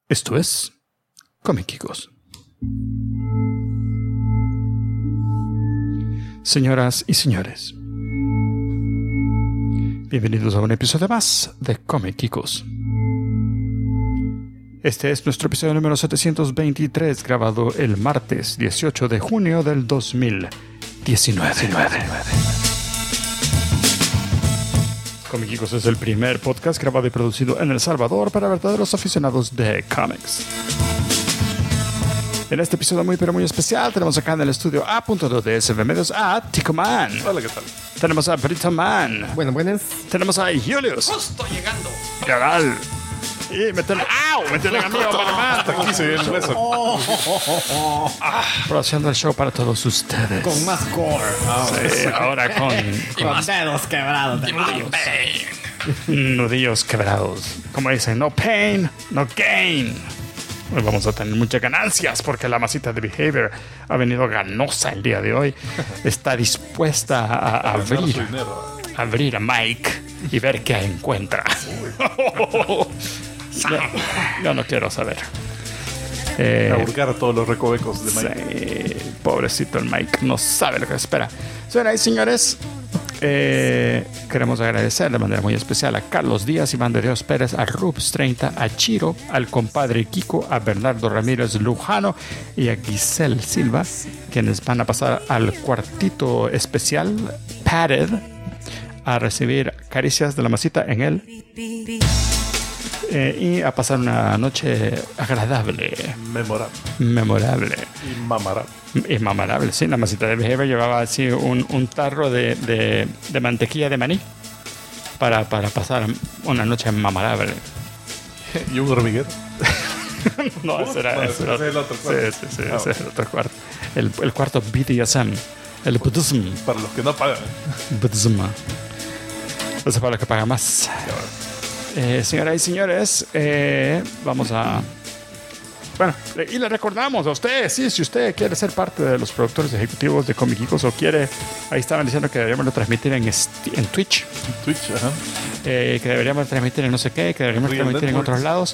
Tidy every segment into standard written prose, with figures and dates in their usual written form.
Esto es Comiquicos. Señoras y señores, bienvenidos a un episodio más de Comiquicos. Este es nuestro episodio número 723, grabado el martes 18 de junio del 2019. Comiquicos es el primer podcast grabado y producido en El Salvador para verdaderos aficionados de cómics. En este episodio muy pero muy especial tenemos acá en el estudio A.2 de SV Medios a Tico Man. Hola, ¿qué tal? Tenemos a Brito Man. Buenas. Tenemos a Julius. Justo llegando. Legal. Y métele a mí, Hasta aquí se ve el hueso. Produciendo el show para todos ustedes. Con más gore. Sí, ahora con Dedos quebrados. nudillos quebrados. Como dicen, no pain, no gain. Hoy vamos a tener muchas ganancias porque la masita de Behavior ha venido ganosa el día de hoy. Está dispuesta a abrir a Mike y ver qué encuentra. Yo no quiero saber. A hurgar a todos los recovecos de Mike. Sí, pobrecito el Mike, no sabe lo que espera. Señoras y señores, queremos agradecer de manera muy especial a Carlos Díaz, Iván de Dios Pérez, a Rubs30, a Chiro, al compadre Kiko, a Bernardo Ramírez Lujano y a Giselle Silva, quienes van a pasar al cuartito especial Padded a recibir caricias de la masita en él. Y a pasar una noche agradable, memorable Y mamarable. y memorable. Sí, la masita de Behavior llevaba así un tarro de mantequilla de maní para pasar una noche memorable. Y un hormiguero. No, ese era ese es el otro cuarto. Sí, ese es el otro cuarto. El cuarto BDSM, el Buddhism. Para los que no pagan. Buddhism. Eso es para los que pagan más. Señoras y señores, vamos a... Bueno, y le recordamos a ustedes, sí, si usted quiere ser parte de los productores ejecutivos de Comiquicos o quiere, ahí estaban diciendo que deberíamos transmitir en Twitch, Twitch, ajá. que deberíamos transmitir en no sé qué, que deberíamos Real transmitir Networks, en otros lados.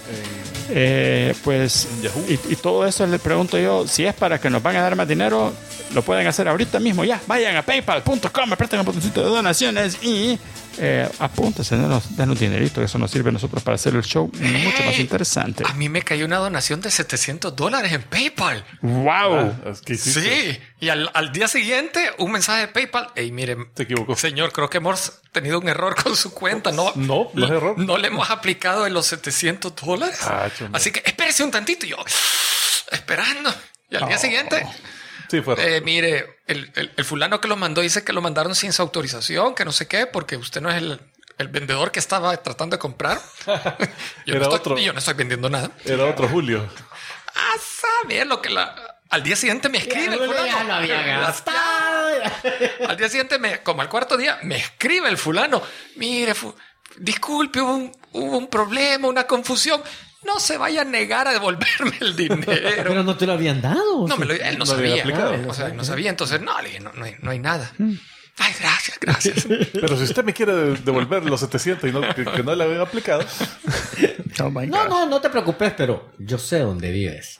Pues, en Yahoo. y todo eso le pregunto yo, si es para que nos van a dar más dinero, lo pueden hacer ahorita mismo, ya, vayan a paypal.com, apreten el botoncito de donaciones y apúntense, denos dinerito, eso nos sirve a nosotros para hacer el show mucho más interesante. A mí me cayó una donación de $700 en PayPal. ¡Wow! ¿Qué hiciste? Sí, y al día siguiente un mensaje de PayPal. Ey, miren, Te equivocó. señor, creo que hemos tenido un error con su cuenta. No No es error. No le hemos aplicado de los $700. Chumba. Así que espérese un tantito. Y yo, esperando. Y al día siguiente... Sí, fue. Mire, el fulano que lo mandó dice que lo mandaron sin su autorización, que no sé qué, porque usted no es el vendedor que estaba tratando de comprar. Era otro. Yo no estoy vendiendo nada. Era otro Julio. Saber lo que al día siguiente me escribe el fulano. Ya lo había gastado. Al día siguiente, como al cuarto día, me escribe el fulano. Mire, disculpe, hubo un problema, una confusión. No se vaya a negar a devolverme el dinero. Pero no te lo habían dado. No, él no No había sabía. aplicado. O sea, no sabía. Entonces, no, le dije, no hay nada. Ay, gracias. Pero si usted me quiere devolver los 700 y que no le habían aplicado. Oh my God. No te preocupes, pero yo sé dónde vives.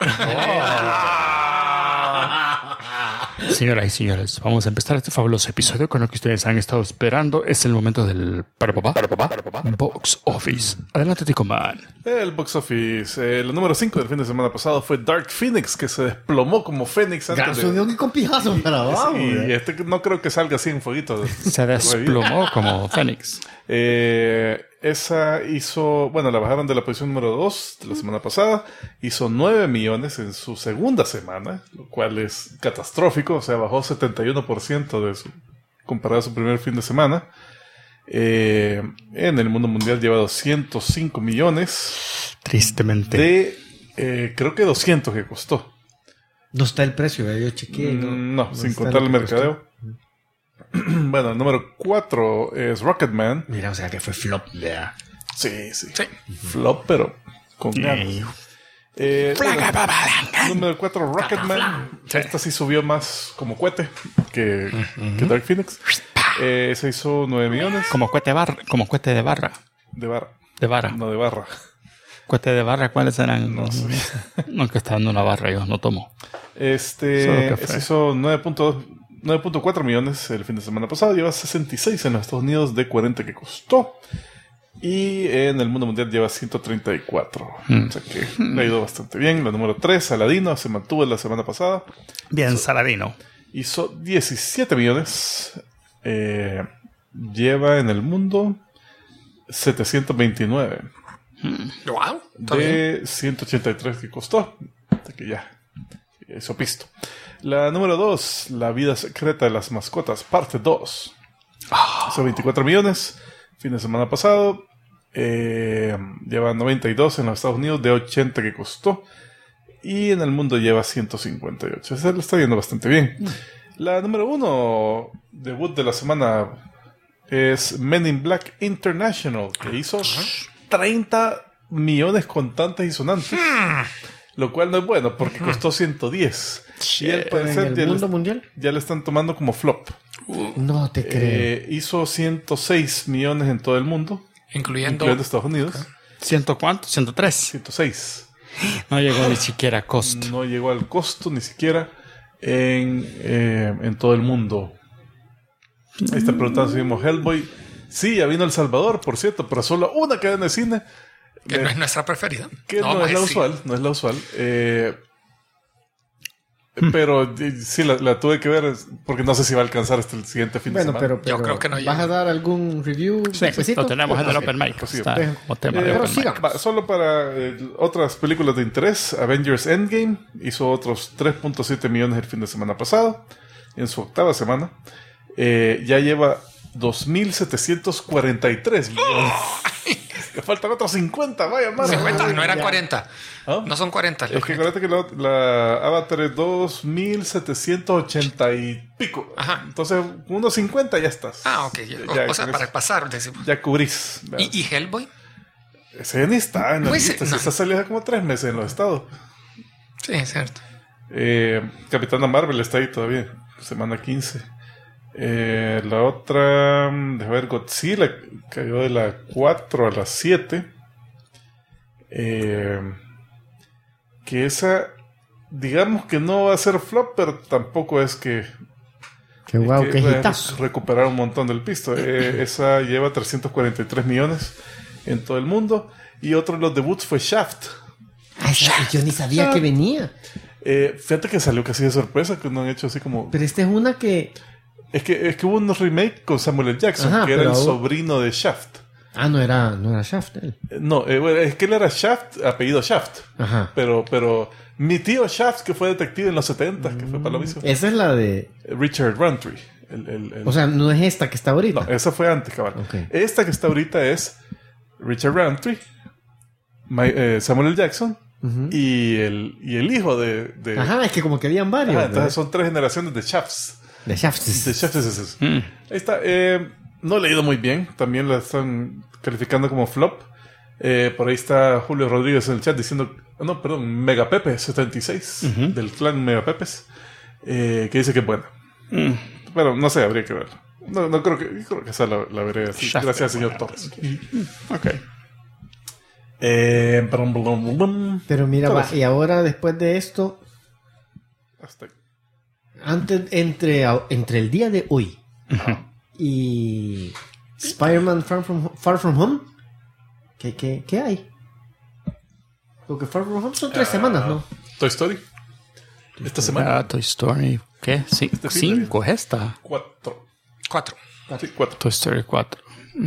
Señoras y señores, vamos a empezar este fabuloso episodio con lo que ustedes han estado esperando. Es el momento del Box Office. Adelante, Tico Man. El box office. La número 5 del fin de semana pasado fue Dark Phoenix, que se desplomó como Fénix antes Gracias a Dios que con pijazo para abajo. Y no creo que salga así en fueguito. Se desplomó como Fénix. Esa hizo, bueno, la bajaron de la posición número 2 de la semana pasada, hizo 9 millones en su segunda semana, lo cual es catastrófico, o sea, bajó 71% comparado a su primer fin de semana. En el mundo mundial lleva 205 millones Tristemente. creo que 200 que costó. No está el precio, yo chequeé. No, sin está contar lo el que mercadeo. Bueno, el número 4 es Rocketman. Mira, o sea que fue flop. Sí. Sí. Flop, pero con ganas. Número 4, Rocketman. Esta sí subió más como cohete que Dark Phoenix. Se hizo 9 millones. Como cohete de barra. De barra. De vara. No, de barra. Cueste de barra, ¿cuáles eran? No sé. No, que está dando una barra, yo no tomo. Solo café. Se hizo 9.4 millones el fin de semana pasado. Lleva 66 en los Estados Unidos de 40 que costó. Y en el mundo mundial lleva 134. O sea que le ha ido bastante bien. La número 3, Aladino, se mantuvo la semana pasada. Bien, Saladino. Hizo 17 millones. Lleva en el mundo 729. Wow, De 183 que costó. Así que ya hizo pisto. La número 2, La vida secreta de las mascotas, parte 2. Hizo 24 millones. Fin de semana pasado. Lleva 92 en los Estados Unidos de 80 que costó. Y en el mundo lleva 158. Ese le está yendo bastante bien. La número 1, debut de la semana, es Men in Black International, que hizo 30 millones contantes y sonantes. Lo cual no es bueno porque costó 110. Y al parecer ¿En el mundo mundial? ya le están tomando como flop. No te creo. Hizo 106 millones en todo el mundo, incluyendo Estados Unidos. ¿Ciento cuánto? 103. 106. No llegó ni siquiera a costo. No llegó al costo ni siquiera en todo el mundo. Ahí está preguntando si vimos Hellboy. Sí, ya vino El Salvador, por cierto, pero solo una cadena de cine. que no es nuestra preferida. Que no es la sí. usual, no es la usual. Pero sí, la tuve que ver porque no sé si va a alcanzar hasta el siguiente fin de Bueno, semana. pero Yo creo que no ¿vas llega. a dar algún review? Sí, despuesito? lo tenemos en el Ok. Open Mic. Pues sí, Está como tema de pero Open Mic. sigamos. Va, solo para otras películas de interés, Avengers Endgame hizo otros 3.7 millones el fin de semana pasado, en su octava semana. Ya lleva 2.743 millones. Le faltan otros 50, vaya madre. 50, no eran Ya. 40. ¿Ah? No son 40. Es que acuérdate que la Avatar es 2.780 y pico. Ajá. Entonces, unos 50 ya estás. Ok. Ya O sea, con para eso pasar, decimos. ya cubrís. ¿verdad? ¿Y Hellboy? Ese ya ni está en la Pues, lista. no. Se está saliendo hace como 3 meses en los estados. Sí, es cierto. Capitana Marvel está ahí todavía. Semana 15. La otra, déjame ver, Godzilla cayó de la 4 a la 7. Que esa, digamos que no va a ser flop, pero tampoco es que Qué guau, qué va a hitazo. recuperar un montón del pisto. Esa lleva 343 millones en todo el mundo. Y otro de los debuts fue Shaft. Ah, yo ni sabía que venía. Fíjate que salió casi de sorpresa, que no han hecho así como... Pero esta es una que... Es que hubo un remake con Samuel L. Jackson, Ajá, que era el pero- sobrino de Shaft. Ah, no era Shaft él. No, bueno, es que él era Shaft, apellido Shaft. Ajá. Pero mi tío Shaft, que fue detective en los 70, que fue para lo mismo. Esa es la de... Richard Roundtree. O sea, no es esta que está ahorita. No, esa fue antes, cabal. Ok. Esta que está ahorita es Richard Roundtree, Samuel L. Jackson y el hijo de... Ajá, es que como que habían varios. Ajá, ¿verdad? entonces son 3 generaciones de Shafts. De Shaft. De Shafts. Ahí está. No he leído muy bien. También la están calificando como flop. Por ahí está Julio Rodríguez en el chat diciendo... No, perdón, Megapepe 76 del clan Megapepes. Que dice que es buena. Pero no sé, habría que ver. No creo que esa la veré así. Shaft Gracias, es señor buena, Torres. Ok. Pero mira, va, Entonces, y ahora después de esto, hasta ahí. antes entre el día de hoy y Spider-Man Far From Home, ¿qué hay? Porque Far From Home son 3 semanas, ¿no? Toy Story. Esta semana. Toy Story. ¿Qué? fin de 5 es esta. 4. 4. Sí, 4. Toy Story 4.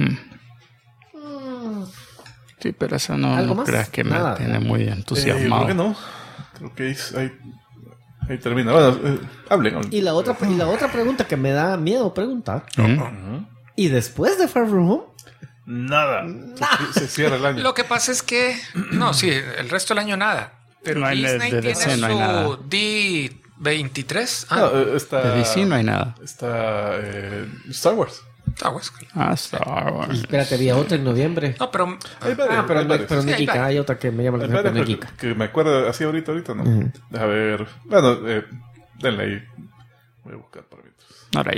Sí, pero eso no ¿Algo más? creas que Nada. me tiene muy Creo entusiasmado. que no. Creo que ahí termina. Bueno, hablen. Y la otra pregunta que me da miedo preguntar. ¿Y después de Far From Home? Nada. Se cierra el año. Lo que pasa es que... No, sí, el resto del año nada. Pero No hay Disney de tiene DC, no hay nada. su D23. No, está, De DC no hay nada. Está Star Wars. Star Wars. Star Wars. Espérate, había otra en noviembre. No, pero... Hay varias, pero hay no, varias. pero Sí, no hay Kika, varias. hay otra que me llama la Hay atención, varias pero no Kika. que me acuerdo así ahorita, ¿no? Deja ver. Bueno, denle ahí. Voy a buscar para mientras. All right.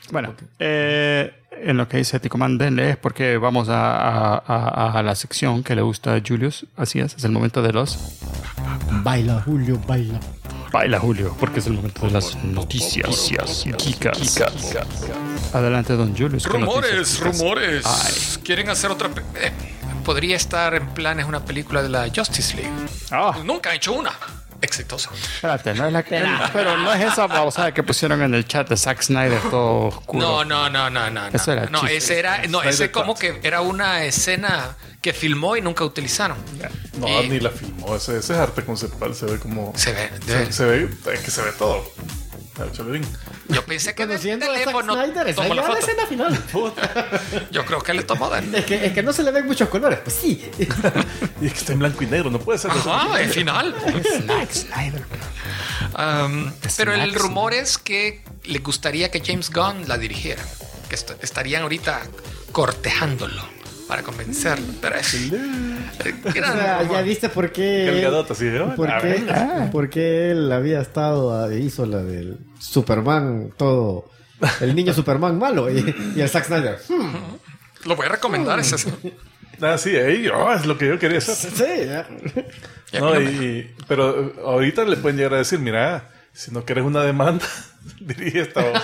Bueno, en lo que dice Ticoman, denle es porque vamos a la sección que le gusta a Julius. Así es el momento de los... Baila, Julio, baila. Baila, Julio, porque es el momento de las noticias geekas. Adelante, don Julius. ¿qué noticias? Rumores. Ay. Quieren hacer otra... podría estar en planes una película de la Justice League. Nunca han hecho una exitosa. Espérate, no es la que... Pero no es esa babosada que pusieron en el chat de Zack Snyder todo oscuro. No. Eso era no, chiste. ese era... No, ese como que era una escena que filmó y nunca utilizaron. No, ni la filmó. Ese es arte conceptual. Se ve como... Se ve. Se ve... Es que se ve todo. Échale bien. Yo pensé que del Conociendo a Zack teléfono Snyder, esa tomó la es la foto. escena final. Yo creo que le tomó del... Es que no se le ven muchos colores. Pues sí. Y es que está en blanco y negro. No puede ser. Ajá, el final. Zack Snyder. Pero el rumor es que le gustaría que James Gunn la dirigiera. Que estarían ahorita cortejándolo para convencerlo. Pero es... O sea, ya viste por qué... Cargadota, así de... ¿Por qué él había estado... Hizo la del Superman todo... El niño Superman malo y el Zack Snyder. Lo voy a recomendar ese. Sí, ahí es lo que yo quería hacer. Sí, ya. No, pero ahorita le pueden llegar a decir, mira, si no quieres una demanda, dirige esta voz.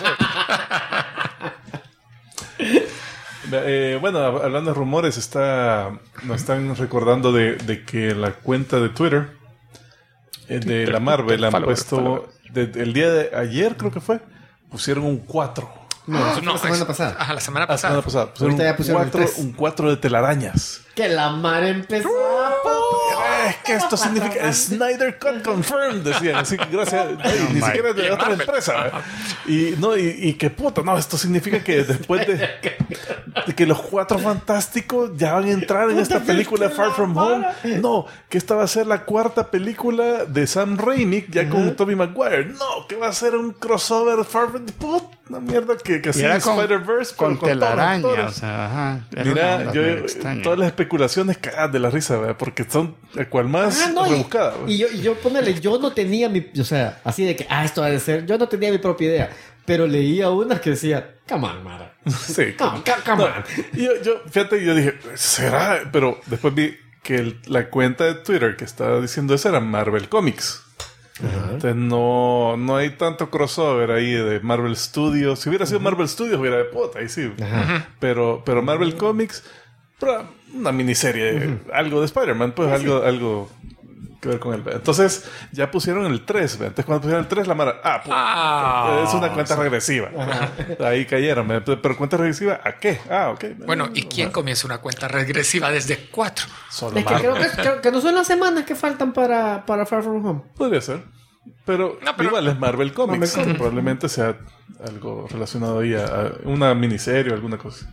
Bueno, hablando de rumores, nos están recordando de que la cuenta de Twitter de la Marvel han puesto, el día de ayer creo que fue, pusieron un 4. No, la semana pasada. Ajá, la semana pasada. Pusieron Ahorita ya pusieron el 3. un 4 de telarañas. Que la mar empezó. Es que esto significa Snyder Cut confirmed, decían. Así que gracias. Ni siquiera de otra empresa. Y que puta, no, esto significa que después de que los 4 fantásticos ya van a entrar en esta película Far From Home. No, que esta va a ser la 4ª película de Sam Raimi, ya con Tobey Maguire. No, que va a ser un crossover Far From Puta, una mierda que así en Spider-Verse con telaraña. todos los O sea, ajá. Mira, todas las especulaciones cagadas de la risa, ¿verdad? Porque son cual más rebuscadas. Y yo ponele, yo no tenía o sea, así de que, esto ha de ser, yo no tenía mi propia idea, pero leía unas que decía, come on, Mara. Sí, come on. Y fíjate, yo dije, ¿será? Pero después vi que la cuenta de Twitter que estaba diciendo eso era Marvel Comics. Entonces no hay tanto crossover ahí de Marvel Studios. Si hubiera sido Marvel Studios, hubiera de puta, ahí sí. Pero Marvel Comics, una miniserie, algo de Spider-Man, pues algo que ver con él. Entonces ya pusieron el 3. Entonces cuando pusieron el 3, la mara, es una cuenta regresiva. Ahí cayeron. Pero cuenta regresiva, ¿a qué? Ok. Bueno, ¿y quién comienza una cuenta regresiva desde 4? Solo es que creo que no son las semanas que faltan para Far From Home. Podría ser. Pero igual es Marvel Comics. Probablemente sea algo relacionado ahí a una miniserie o alguna cosa.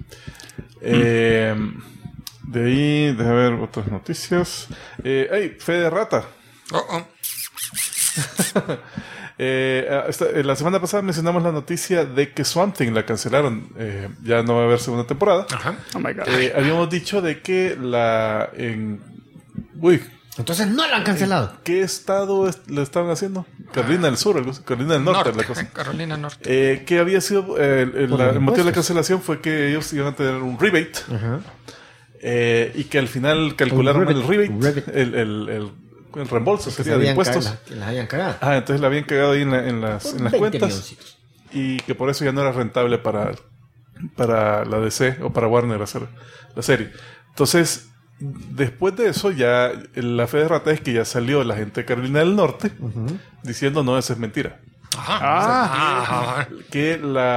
De ahí, déjame ver otras noticias. Fe de rata. La semana pasada mencionamos la noticia de que Swamp Thing la cancelaron. Ya no va a haber segunda temporada. Ajá. Oh my God. Habíamos dicho de que Entonces no la han cancelado. ¿Qué estado lo estaban haciendo? Carolina del Sur, Carolina del Norte. La cosa. Carolina Norte. Que había sido el motivo de la cancelación fue que ellos iban a tener un rebate. Y que al final calcularon el rebate. El reembolso sería de impuestos. Que las habían cagado. Entonces la habían cagado ahí en las cuentas. Milloncitos. Y que por eso ya no era rentable para la DC o para Warner hacer la serie. Entonces, después de eso, ya la fe de rata es que ya salió la gente de Carolina del Norte diciendo no, eso es mentira. Que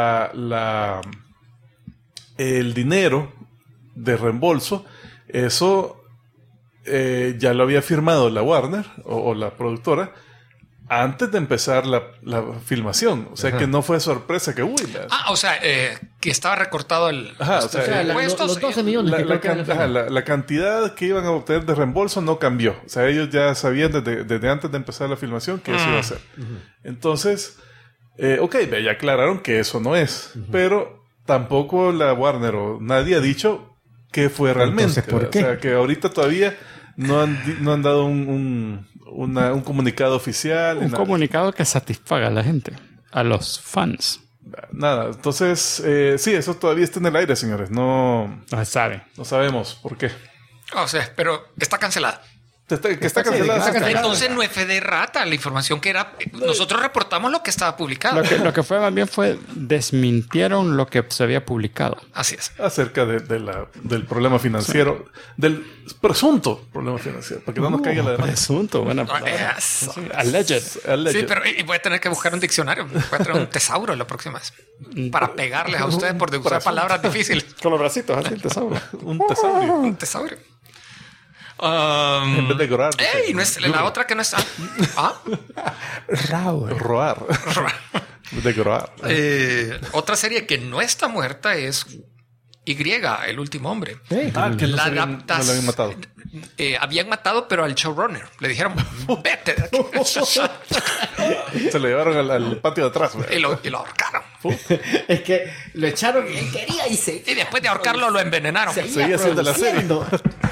el dinero de reembolso, eso ya lo había firmado la Warner o la productora antes de empezar la filmación. O sea que no fue sorpresa que o sea, que estaba recortado el... los 12 millones la cantidad que iban a obtener de reembolso no cambió. O sea, ellos ya sabían desde antes de empezar la filmación que eso iba a ser. Entonces, ya aclararon que eso no es. Pero tampoco la Warner o nadie ha dicho qué fue realmente. Entonces, ¿por qué? O sea, que ahorita todavía no han dado un comunicado oficial. Un comunicado que satisfaga a la gente, a los fans. Nada, entonces, sí, eso todavía está en el aire, señores. No, No se sabe. no sabemos por qué. O sea, pero está cancelada. Que está cancelada. Entonces no es fe de rata la información que era. Nosotros reportamos lo que estaba publicado. Lo que fue más bien fue desmintieron lo que se había publicado. Así es. Acerca del problema financiero, del presunto problema financiero, para que no nos caiga la demanda. Presunto, buena palabra. Eso. Sí, alleged. Sí, pero voy a tener que buscar un diccionario. Voy a traer un tesauro la próxima vez. Para pegarles a ustedes por usar palabras difíciles. Con los bracitos, así el tesoro. Un tesaurio. Un tesaurio. En vez de grorar. ¡Ey! No es, la otra que no es. ¿Ah? Roar. De grorar. Otra serie que no está muerta es Y, el último hombre. Sí, Que La no lo adaptación. habían matado. Habían matado, pero al showrunner. Le dijeron, vete de aquí. Se lo llevaron al patio de atrás. y lo ahorcaron. es que lo echaron y él quería y se... Y después de ahorcarlo, lo envenenaron. Seguía haciendo la serie. produciendo.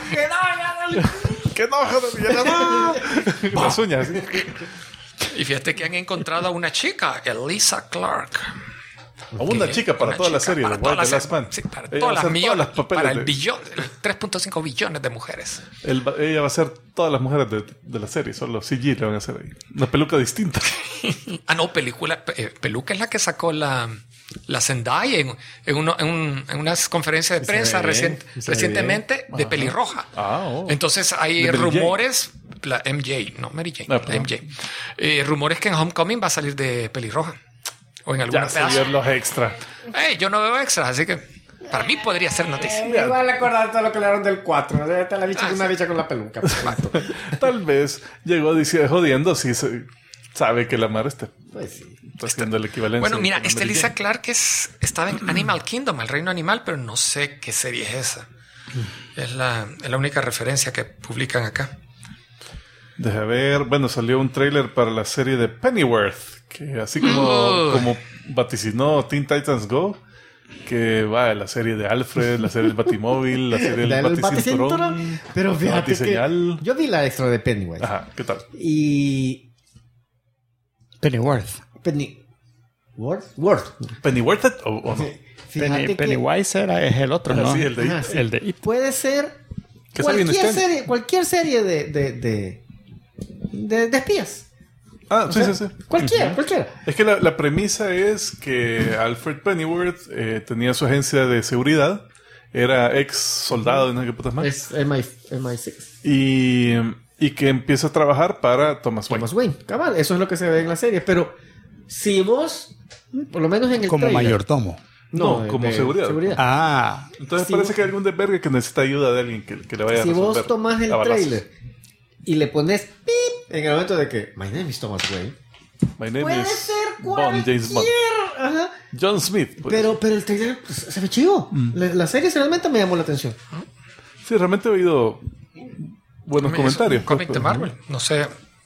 ¡Que no, joder! ¡Ya no! Las uñas. ¿Sí? Y fíjate que han encontrado a una chica, Elisa Clark. O una chica para Una toda la chica serie para de toda White la The Last serie. Man. Sí, para Ella todas va a las hacer millones, todas las papeles para el de- billón, el 3.5 billones de mujeres. Ella va a ser todas las mujeres de la serie. Solo CG le van a hacer ahí. Una peluca distinta. Ah, no, peluca es la que sacó la Zendaya en unas conferencias de Se prensa ve bien, se ve recientemente de pelirroja. Oh. Entonces hay De Mary Jane. rumores, la MJ, no Mary Jane, Ah, la perdón. MJ. Rumores que en Homecoming va a salir de pelirroja. O en alguna Ya se pedazo. vieron los extra. Yo no veo extras, así que para mí podría ser noticia. Igual acordar todo lo que le dieron del 4. Está la bicha Ah, con una sí. bicha con la peluca. Tal vez llegó diciendo, jodiendo si sabe que la mar está Pues sí. haciendo el equivalente. Bueno, mira, esta Lisa Clark estaba en Animal Kingdom, el reino animal, pero no sé qué serie es esa. Es la única referencia que publican acá. Deja ver. Bueno, salió un tráiler para la serie de Pennyworth. Que así como vaticinó Teen Titans Go. Que va la serie de Alfred, la serie del Batimóvil, la serie del Del Baticinturón. baticinturón. Pero fíjate que Batiseñal. yo vi la extra de Pennywise. Ajá, ¿qué tal? Y Pennyworth. Worth. ¿Pennyworth o no? Fíjate que Pennywise es el otro, ¿no? sí, el de It. Ajá, sí. El de It. puede ser ¿Qué sale en este año? cualquier serie de espías. Ah, sí, O sea, sí, sí. Cualquiera. Es que la premisa es que Alfred Pennyworth tenía su agencia de seguridad, era ex soldado de no sé qué putas más, Es MI6. y que empieza a trabajar para Thomas Wayne. Thomas Wayne. Cabal, eso es lo que se ve en la serie. Pero si vos, por lo menos en el Como trailer- mayordomo. No, como seguridad. Ah, Entonces Si parece vos- que hay algún desvergue que necesita ayuda de alguien que le vaya a Si resolver. vos tomás el a balazos. trailer y le pones pip en el momento de que My name is Thomas Wayne, My name puede is ser Bond, James Bond. cualquier. Ajá. John Smith. pues. Pero el trailer pues, se ve chido. La serie realmente me llamó la atención. Sí, realmente he oído buenos Es comentarios. un cómic pues, de Marvel. No sé,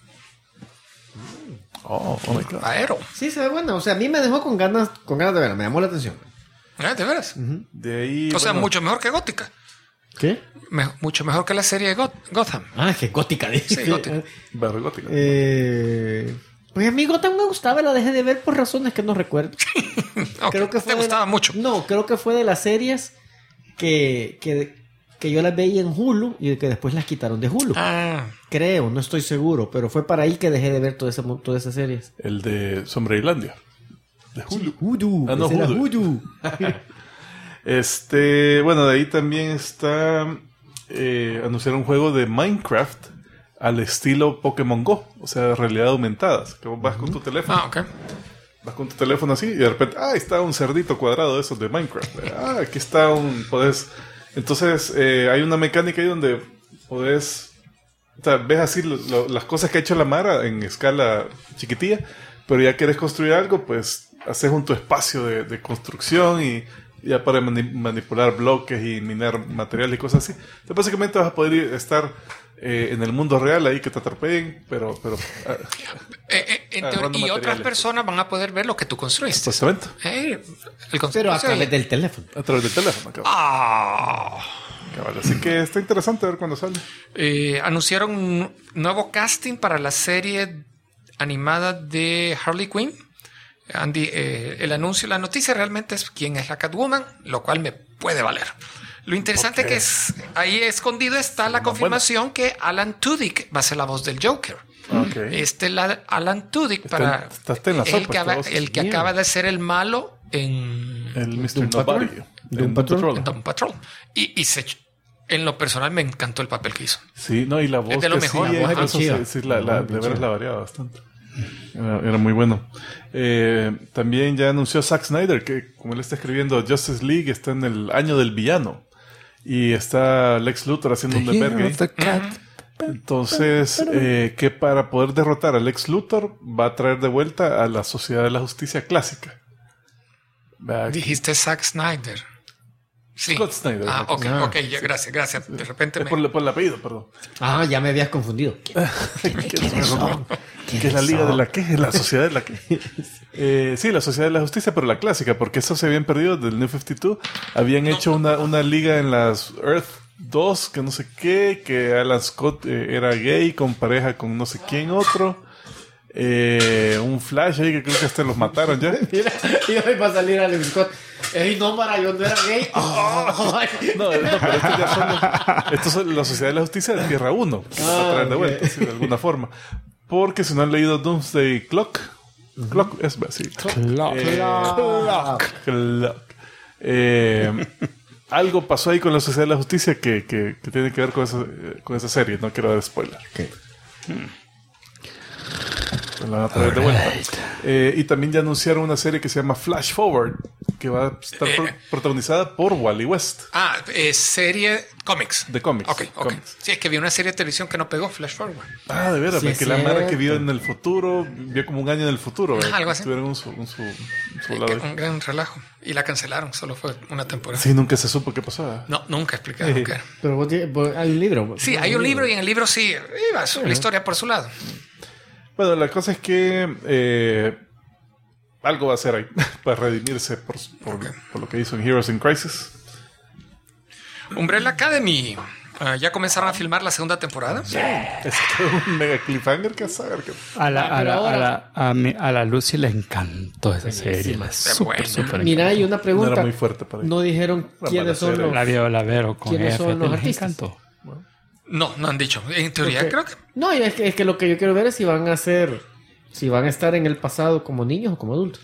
Oh my God. aero. Sí, se ve buena. O sea, a mí me dejó con ganas de verla. Me llamó la atención. De veras. De ahí. O sea, bueno, mucho mejor que Gótica. ¿Qué? Mucho mejor que la serie de Gotham. Ah, que gótica. Sí, gótica. vergótica. Pues a mí Gotham me gustaba, la dejé de ver por razones que no recuerdo. Ok, Creo que te gustaba mucho. No, creo que fue de las series que yo las veía en Hulu y que después las quitaron de Hulu. Ah, Creo, no estoy seguro, pero fue para ahí que dejé de ver todas esas series. El de Sombrerilandia. De Hulu. Hulu. Ah, no, ese era Hulu. Hulu. Bueno, de ahí también está anunciar un juego de Minecraft al estilo Pokémon Go, o sea, realidad aumentada. Que vos vas con tu teléfono, ok. vas con tu teléfono así y de repente, está un cerdito cuadrado de esos de Minecraft. Aquí está entonces hay una mecánica ahí donde podés, o sea, ves así las cosas que ha hecho la Mara en escala chiquitilla, pero ya querés construir algo, pues haces tu espacio de construcción y ya para manipular bloques y minar material y cosas así. Entonces básicamente vas a poder estar en el mundo real ahí que te atrapeen, pero agarrando Y otras materiales. personas van a poder ver lo que tú construiste. Exactamente, El concepto Pero a se través oye. del teléfono. a través del teléfono, cabrón. Cabal. Así que está interesante a ver cuándo sale. Anunciaron un nuevo casting para la serie animada de Harley Quinn. Andy, el anuncio, la noticia realmente es quién es la Catwoman, lo cual me puede valer. Lo interesante que es, ahí escondido está la confirmación que Alan Tudyk va a ser la voz del Joker. Okay. Alan Tudyk el que acaba de ser el malo en el Mr. Nobody. Doom Patrol. Doom Patrol. Y en lo personal me encantó el papel que hizo. Sí, no, y la voz es de lo mejor. de veras la variaba bastante. Era muy bueno. También ya anunció Zack Snyder que, como él está escribiendo Justice League, está en el año del villano. Y está Lex Luthor haciendo un desvergue. Entonces, que para poder derrotar a Lex Luthor va a traer de vuelta a la Sociedad de la Justicia clásica. Dijiste Zack Snyder. Sí. Scott Snyder. Ok, ya, gracias. De repente por el apellido, perdón. Ya me habías confundido. ¿Qué es la Liga de la qué? ¿La Sociedad de la qué? Sí, la Sociedad de la Justicia, pero la clásica, porque eso se habían perdido del New 52. Habían hecho una liga en las Earth 2, que no sé qué, que Alan Scott era gay con pareja con no sé quién otro. Un Flash ahí que creo que hasta los mataron ya. Mira, y hoy va a salir Alan Scott. ¡Ey, no, para yo no era gay! No, pero estos son la Sociedad de la Justicia de Tierra 1. Que va a traer de vuelta, sí, de alguna forma. Porque si no han leído Doomsday Clock, Clock es así. Clock. Algo pasó ahí con la Sociedad de la Justicia que tiene que ver con esa serie. No quiero dar spoiler. Okay. La van a traer de vuelta. Y también ya anunciaron una serie que se llama Flash Forward, que va a estar protagonizada por Wally West. Serie cómics. De cómics. Ok. Cómics. Sí, es que vi una serie de televisión que no pegó, Flash Forward. De veras, Sí, porque la madre que vio en el futuro, vio como un año en el futuro. Algo así. Tuvieron un lado ahí. Un gran relajo. Y la cancelaron, solo fue una temporada. Sí, nunca se supo qué pasó. No, nunca explicaron qué era. Pero hay un libro. Sí, hay un libro y en el libro sí iba la historia por su lado. Bueno, la cosa es que algo va a hacer ahí para redimirse por lo que hizo en Heroes in Crisis. Umbrella Academy. ¿Ya comenzaron a filmar la segunda temporada? Sí. Es un mega cliffhanger que saber que... A la Lucy le encantó esa serie. Súper. Mira, hay una pregunta. No era muy fuerte para ella. No dijeron quiénes son los... La Viola Vero con ¿Quiénes son los les artistas? encantó. No han dicho. En teoría creo que... No, es que lo que yo quiero ver es si van a estar en el pasado como niños o como adultos.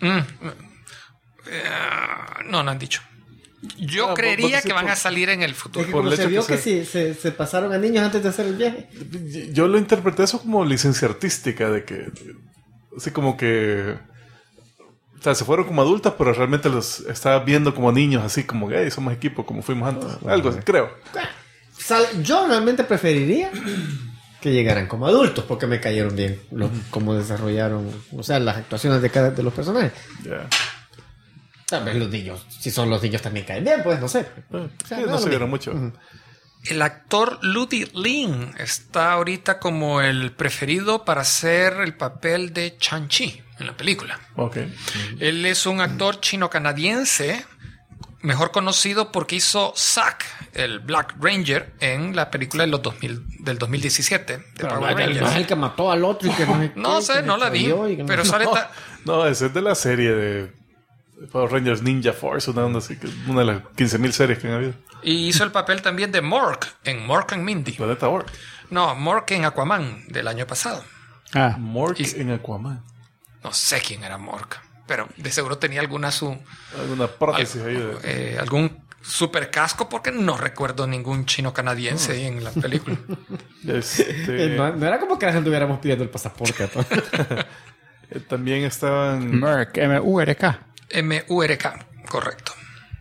No han dicho. Yo creería que van a salir en el futuro. Es que como se vio que se pasaron a niños antes de hacer el viaje. Yo lo interpreté eso como licencia artística, de que así como que o sea, se fueron como adultos, pero realmente los estaba viendo como niños, así como que somos equipo, como fuimos antes. Algo así, creo. Yo realmente preferiría que llegaran como adultos, porque me cayeron bien cómo desarrollaron, o sea, las actuaciones de los personajes. Yeah. Tal vez los niños, si son los niños también caen bien, pues no sé. O sea, no se vieron mucho. El actor Ludi Lin está ahorita como el preferido para hacer el papel de Shang-Chi en la película. Okay. Él es un actor chino-canadiense, mejor conocido porque hizo Zack, el Black Ranger, en la película del 2017 de Power Rangers. No es el que mató al otro y que no sé, no la vi, pero sale... No, ese es de la serie de Power Rangers Ninja Force, una de las 15,000 series que han habido. Y hizo el papel también de Mork en Mork and Mindy. Planeta Mork. No, Mork en Aquaman del año pasado. Mork en Aquaman. No sé quién era Mork, pero de seguro tenía alguna prótesis ahí. Algún super casco, porque no recuerdo ningún chino canadiense ahí en la película. No era como que la gente estuviéramos pidiendo el pasaporte. También estaban... Merck, M-U-R-K. M-U-R-K, correcto.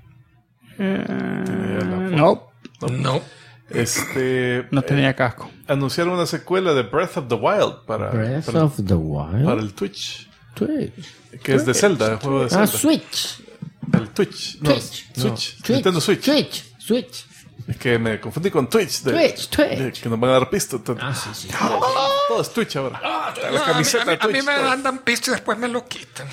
No. No tenía casco. Anunciaron una secuela de Breath of the Wild para el Twitch. Que es de Zelda, el juego de Zelda. Switch. El Twitch. No, Switch. Nintendo Switch. Switch. Es que me confundí con Twitch. Twitch. Que nos van a dar pistas. Sí. Todo es Twitch ahora. La camiseta a mí me mandan pistas y después me lo quitan.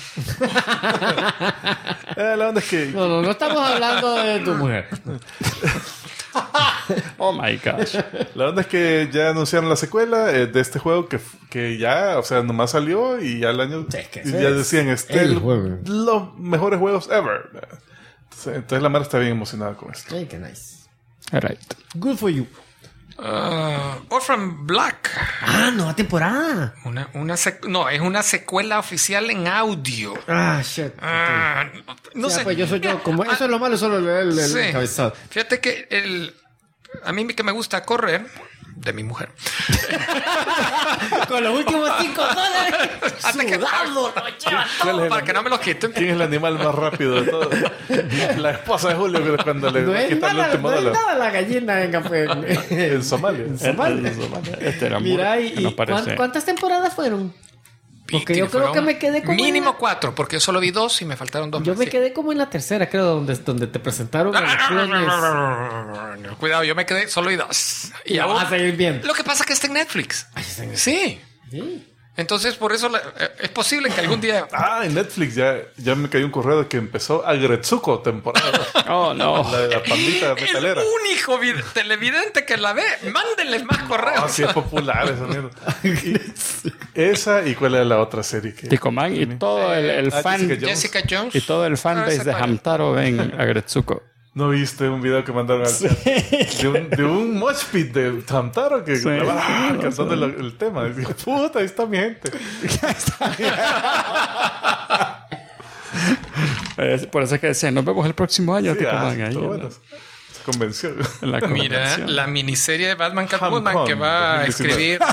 La onda es que... No estamos hablando de tu mujer. Oh my gosh. La verdad es que ya anunciaron la secuela de este juego que ya, o sea, nomás salió y ya el año Sí, es que y ya decían, el juego. los mejores juegos ever. Entonces la Mara está bien emocionada con esto. Ay, qué nice. All right. Good for you. Orphan Black. Nueva temporada. No, es una secuela oficial en audio. Shit. No sé. Pues yo, como eso es lo malo, solo el Sí. encabezado. Fíjate que a mí que me gusta correr, de mi mujer. Con los últimos $5 Hasta que- sudado, ¿Cuál es Para que no me los quiten. ¿Quién es el animal más rápido de todos? La esposa de Julio, que cuando le no es quitan el nada, último no es dólar nada la gallina en Somalia. Este era Mira, muy- ¿y nos parece. cuántas temporadas fueron? Porque yo creo Fueron que me quedé como mínimo en 4, porque yo solo vi 2 y me faltaron 2 Yo más, me sí. quedé como en la tercera, creo, donde te presentaron a los clones. Cuidado, yo me quedé solo vi 2. Y la vas a seguir viendo. Lo que pasa es que está en Netflix. está en Netflix. Sí. Sí. Entonces, por eso es posible que algún día... En Netflix ya me cayó un correo de que empezó Agretsuko temporada. Oh, no. La de la pandita El metalera. único televidente que la ve, mándenle más correos. Sí es popular esa mierda. Esa y cuál era la otra serie que... Ticoman y todo el fan Jessica Jones. y todo el fanbase ese de cuál. Hamtaro ven a Gretsuko. ¿No viste un video que mandaron al chat? De un mosh pit de Hamtaro que estaba cantando el tema. Y digo, puta, ahí está mi gente. Por eso es que decían, nos vemos el próximo año, Sí, Ticoman. Ahí, estuvo en bueno. Se convenció. la Mira, convención. la miniserie de Batman Catwoman Hamcon, que va a 2019. escribir...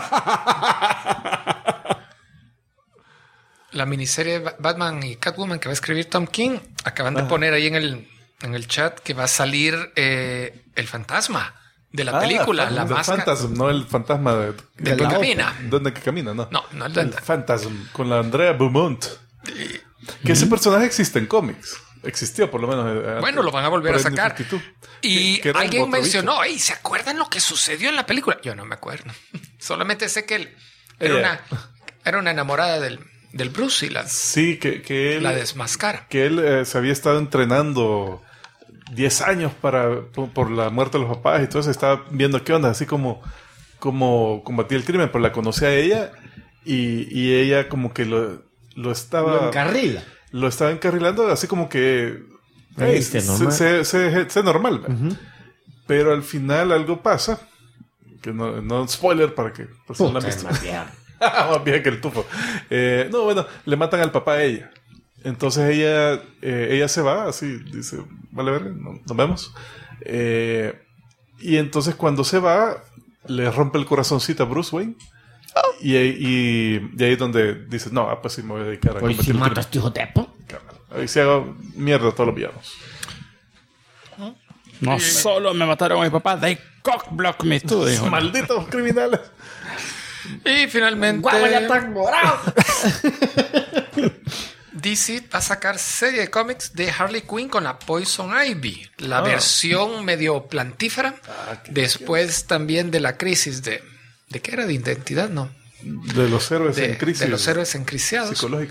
La miniserie de Batman y Catwoman que va a escribir Tom King. Acaban de poner ahí en el chat que va a salir el fantasma de la película. La The máscara. Phantasm, no el fantasma Del de que la camina. ¿Dónde que camina? No, No el duende. Phantasm, con la Andrea Beaumont. Que ese personaje existe en cómics. Existió por lo menos. Bueno, lo van a volver a sacar. Y Que era alguien otro mencionó, "Ey, ¿se acuerdan lo que sucedió en la película?" Yo no me acuerdo. Solamente sé que él Ella. era una enamorada del Bruce y Sí, que él... la desmascara. que él se había estado entrenando 10 años por la muerte de los papás y todo eso, estaba viendo qué onda, así como combatía el crimen, pero la conocía a ella y ella como que lo estaba Lo encarrila. encarrilando, así como que hey, Este, normal. sé normal, ¿verdad? Pero al final algo pasa, que no spoiler para que pues, no la han Puta, visto. más bien. Más bien que el tufo. No, bueno, le matan al papá a ella. Entonces ella se va, así, dice, vale, ver, nos vemos. Y entonces cuando se va, le rompe el corazoncito a Bruce Wayne. Y ahí es donde dice, no, pues sí me voy a dedicar a Hoy combatir si el matas crimen. a tu hijo de po. Ahí se haga mierda a todos los villanos. No solo me mataron a mi papá, they cockblock me too, dijo. Malditos criminales. Y finalmente ¡Guau, ya está morado! DC va a sacar serie de cómics de Harley Quinn con la Poison Ivy, la versión medio plantífera, después también de la crisis de qué era, de identidad, no, De los héroes en crisis. de los héroes encrisiados. Psicológica.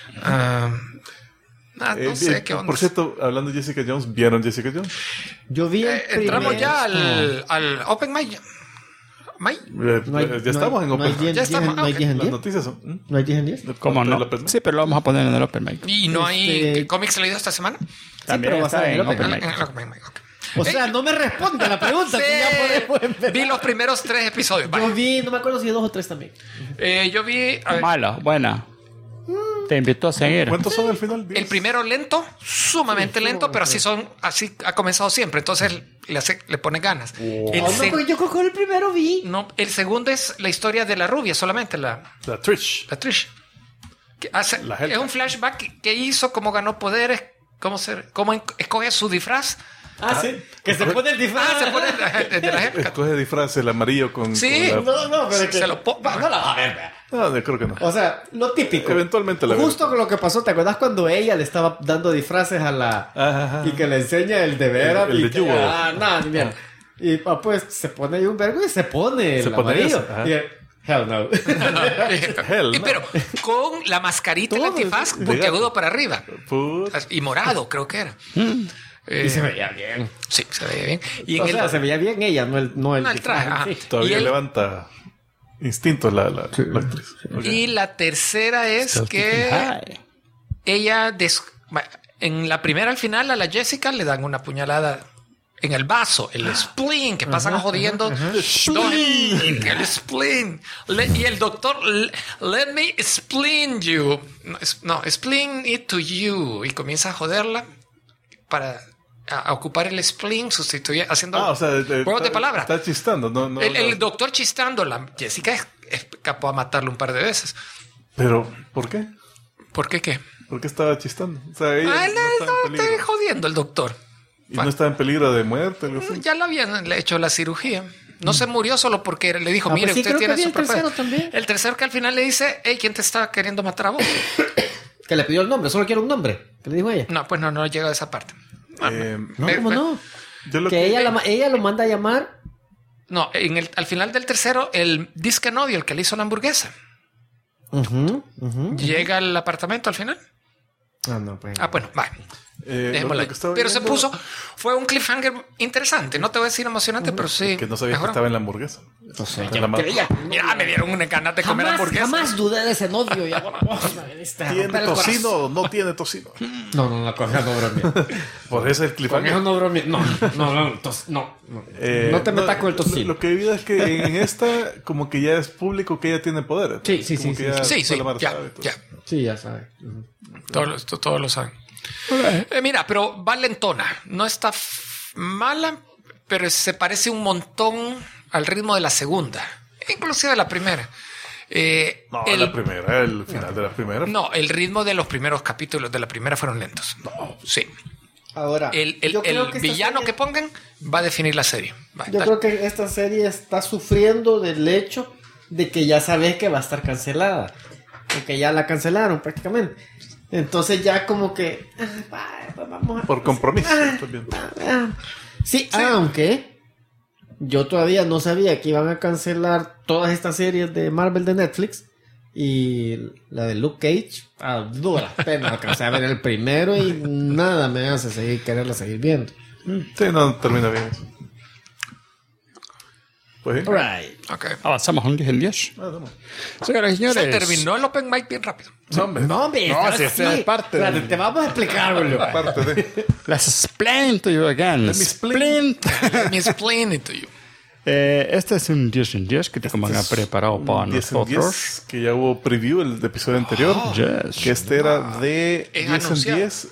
No sé qué onda. Por cierto, hablando de Jessica Jones, ¿vieron Jessica Jones? Yo vi el Entramos ya primer- al Open Mic. No hay- Ya estamos en no hay Open. 10 Ya estamos, no hay ok. 10 en Las 10. noticias son... ¿No hay 10 en 10? ¿Cómo no? de Open Mic. Sí, pero lo vamos a poner en el Open Mic. Y no hay Este- cómics leídos esta semana. También pero va a está ser en el Open Open Mic. En el Open Mic, ok. O sea, no me responde a la pregunta. Sí. que ya podemos empezar. Vi los primeros 3 episodios. Yo Vale. vi, no me acuerdo si 2 o 3 también. Yo vi Mala, buena. Te invitó a seguir. ¿Cuántos son al final? el primero lento, sumamente lento, pero así ha comenzado siempre. Entonces le pone ganas. El, Oh, no, seg- porque yo creo que el primero vi. no, el segundo es la historia de la rubia, solamente la La Trish. Trish. Que hace- La Hellcat. es un flashback que hizo, cómo ganó poderes, cómo escoge su disfraz. Ah, sí. Que se pone el disfraz. Se pone de la Hellcat. Escoge disfraz el amarillo con... Sí. con la- No, pero es que... Se lo po- no la va a ver, vea. No, yo creo que no. O sea, lo típico. Eventualmente la Justo veré. con lo que pasó, ¿te acuerdas cuando ella le estaba dando disfraces a la... Ajá. Y que le enseña el de veras? El y de que- Yugo. nada, ni mierda. Y pues se pone ahí un vergo y se pone el Se pone amarillo. eso, ajá. Y hell no. Hell, Y no. pero con la mascarita, el Todo, antifaz sí. puntiagudo para arriba. Puta. Y morado, creo que era. Y se veía bien. Sí, se veía bien. Y O sea, se veía bien ella, no el No, el traje, ajá. sí. Todavía Y él- levanta instinto la actriz. Y la tercera es que ella, en la primera al final, a la Jessica le dan una puñalada en el vaso, el spleen, que pasan jodiendo. El spleen. Y el doctor, let me spleen you. No, spleen it to you. Y comienza a joderla para a ocupar el spleen, haciendo juegos de palabras. Está chistando. No, El doctor chistando, la Jessica escapó a matarlo un par de veces. Pero, ¿por qué? ¿Por qué qué? ¿Por qué estaba chistando? O sea, ella Él no estaba en está peligro. jodiendo el doctor. ¿Y no estaba en peligro de muerte? Algo así? Ya le habían hecho la cirugía. No se murió solo porque le dijo, mire, pues sí, usted creo que tiene había el superpoder. tercero también. El tercero que al final le dice, hey, ¿quién te está queriendo matar a vos? Que le pidió el nombre, solo quiero un nombre. ¿Qué le dijo ella? No, pues no llega a esa parte. No, ¿cómo no? Yo lo Que ella lo manda a llamar. No, al final del tercero, el disque novio, el que le hizo la hamburguesa, llega al apartamento al final. Ah, no, pues. Bueno, va. Dejémosla ahí. Pero se puso, fue un cliffhanger interesante. No te voy a decir emocionante, pero sí. Que no sabía que mejoró. estaba en la hamburguesa. No sé, En la mano. Ya me dieron una ganas de comer hamburguesa. Jamás dudé de ese novio. Y ahora, ¿Tiene tocino o no tiene tocino? No, con eso no bromea. Por eso el Con cliffhanger. eso no bromea. No. No te metas con el tocino. Lo que vi es que en esta, como que ya es público que ella tiene poder. Sí. Sí, ya. Sí, ya sabes. Todos lo saben. Mira, pero va lentona. No está mala, pero se parece un montón al ritmo de la segunda. Inclusive la primera. La primera, el final de la primera. No, el ritmo de los primeros capítulos de la primera fueron lentos. No, sí. Ahora, El yo creo que esta villano serie- que pongan va a definir la serie. Yo creo que esta serie está sufriendo del hecho de que ya sabes que va a estar cancelada. Porque ya la cancelaron prácticamente. Entonces ya como que... pues vamos a... Por compromiso. También. Sí, aunque yo todavía no sabía que iban a cancelar todas estas series de Marvel de Netflix. Y la de Luke Cage, a duras penas alcancé a ver el primero y nada me hace quererla seguir viendo. Sí, no termina bien eso. Pues sí. Right. Ok. Avanzamos a un 10 en 10. Señoras y Se señores. terminó el Open Mic bien rápido. No, hombre. No, hombre, No, ahora si esta es parte de- Espérate, te vamos a explicar, boludo. Aparte de... Let's explain to you again. Let me explain. Let me explain it to you. Este es un 10 en 10 que te como han preparado para 10 en nosotros. 10, que ya hubo preview el episodio anterior. Yes. Que este era de Es 10 en anunciado. 10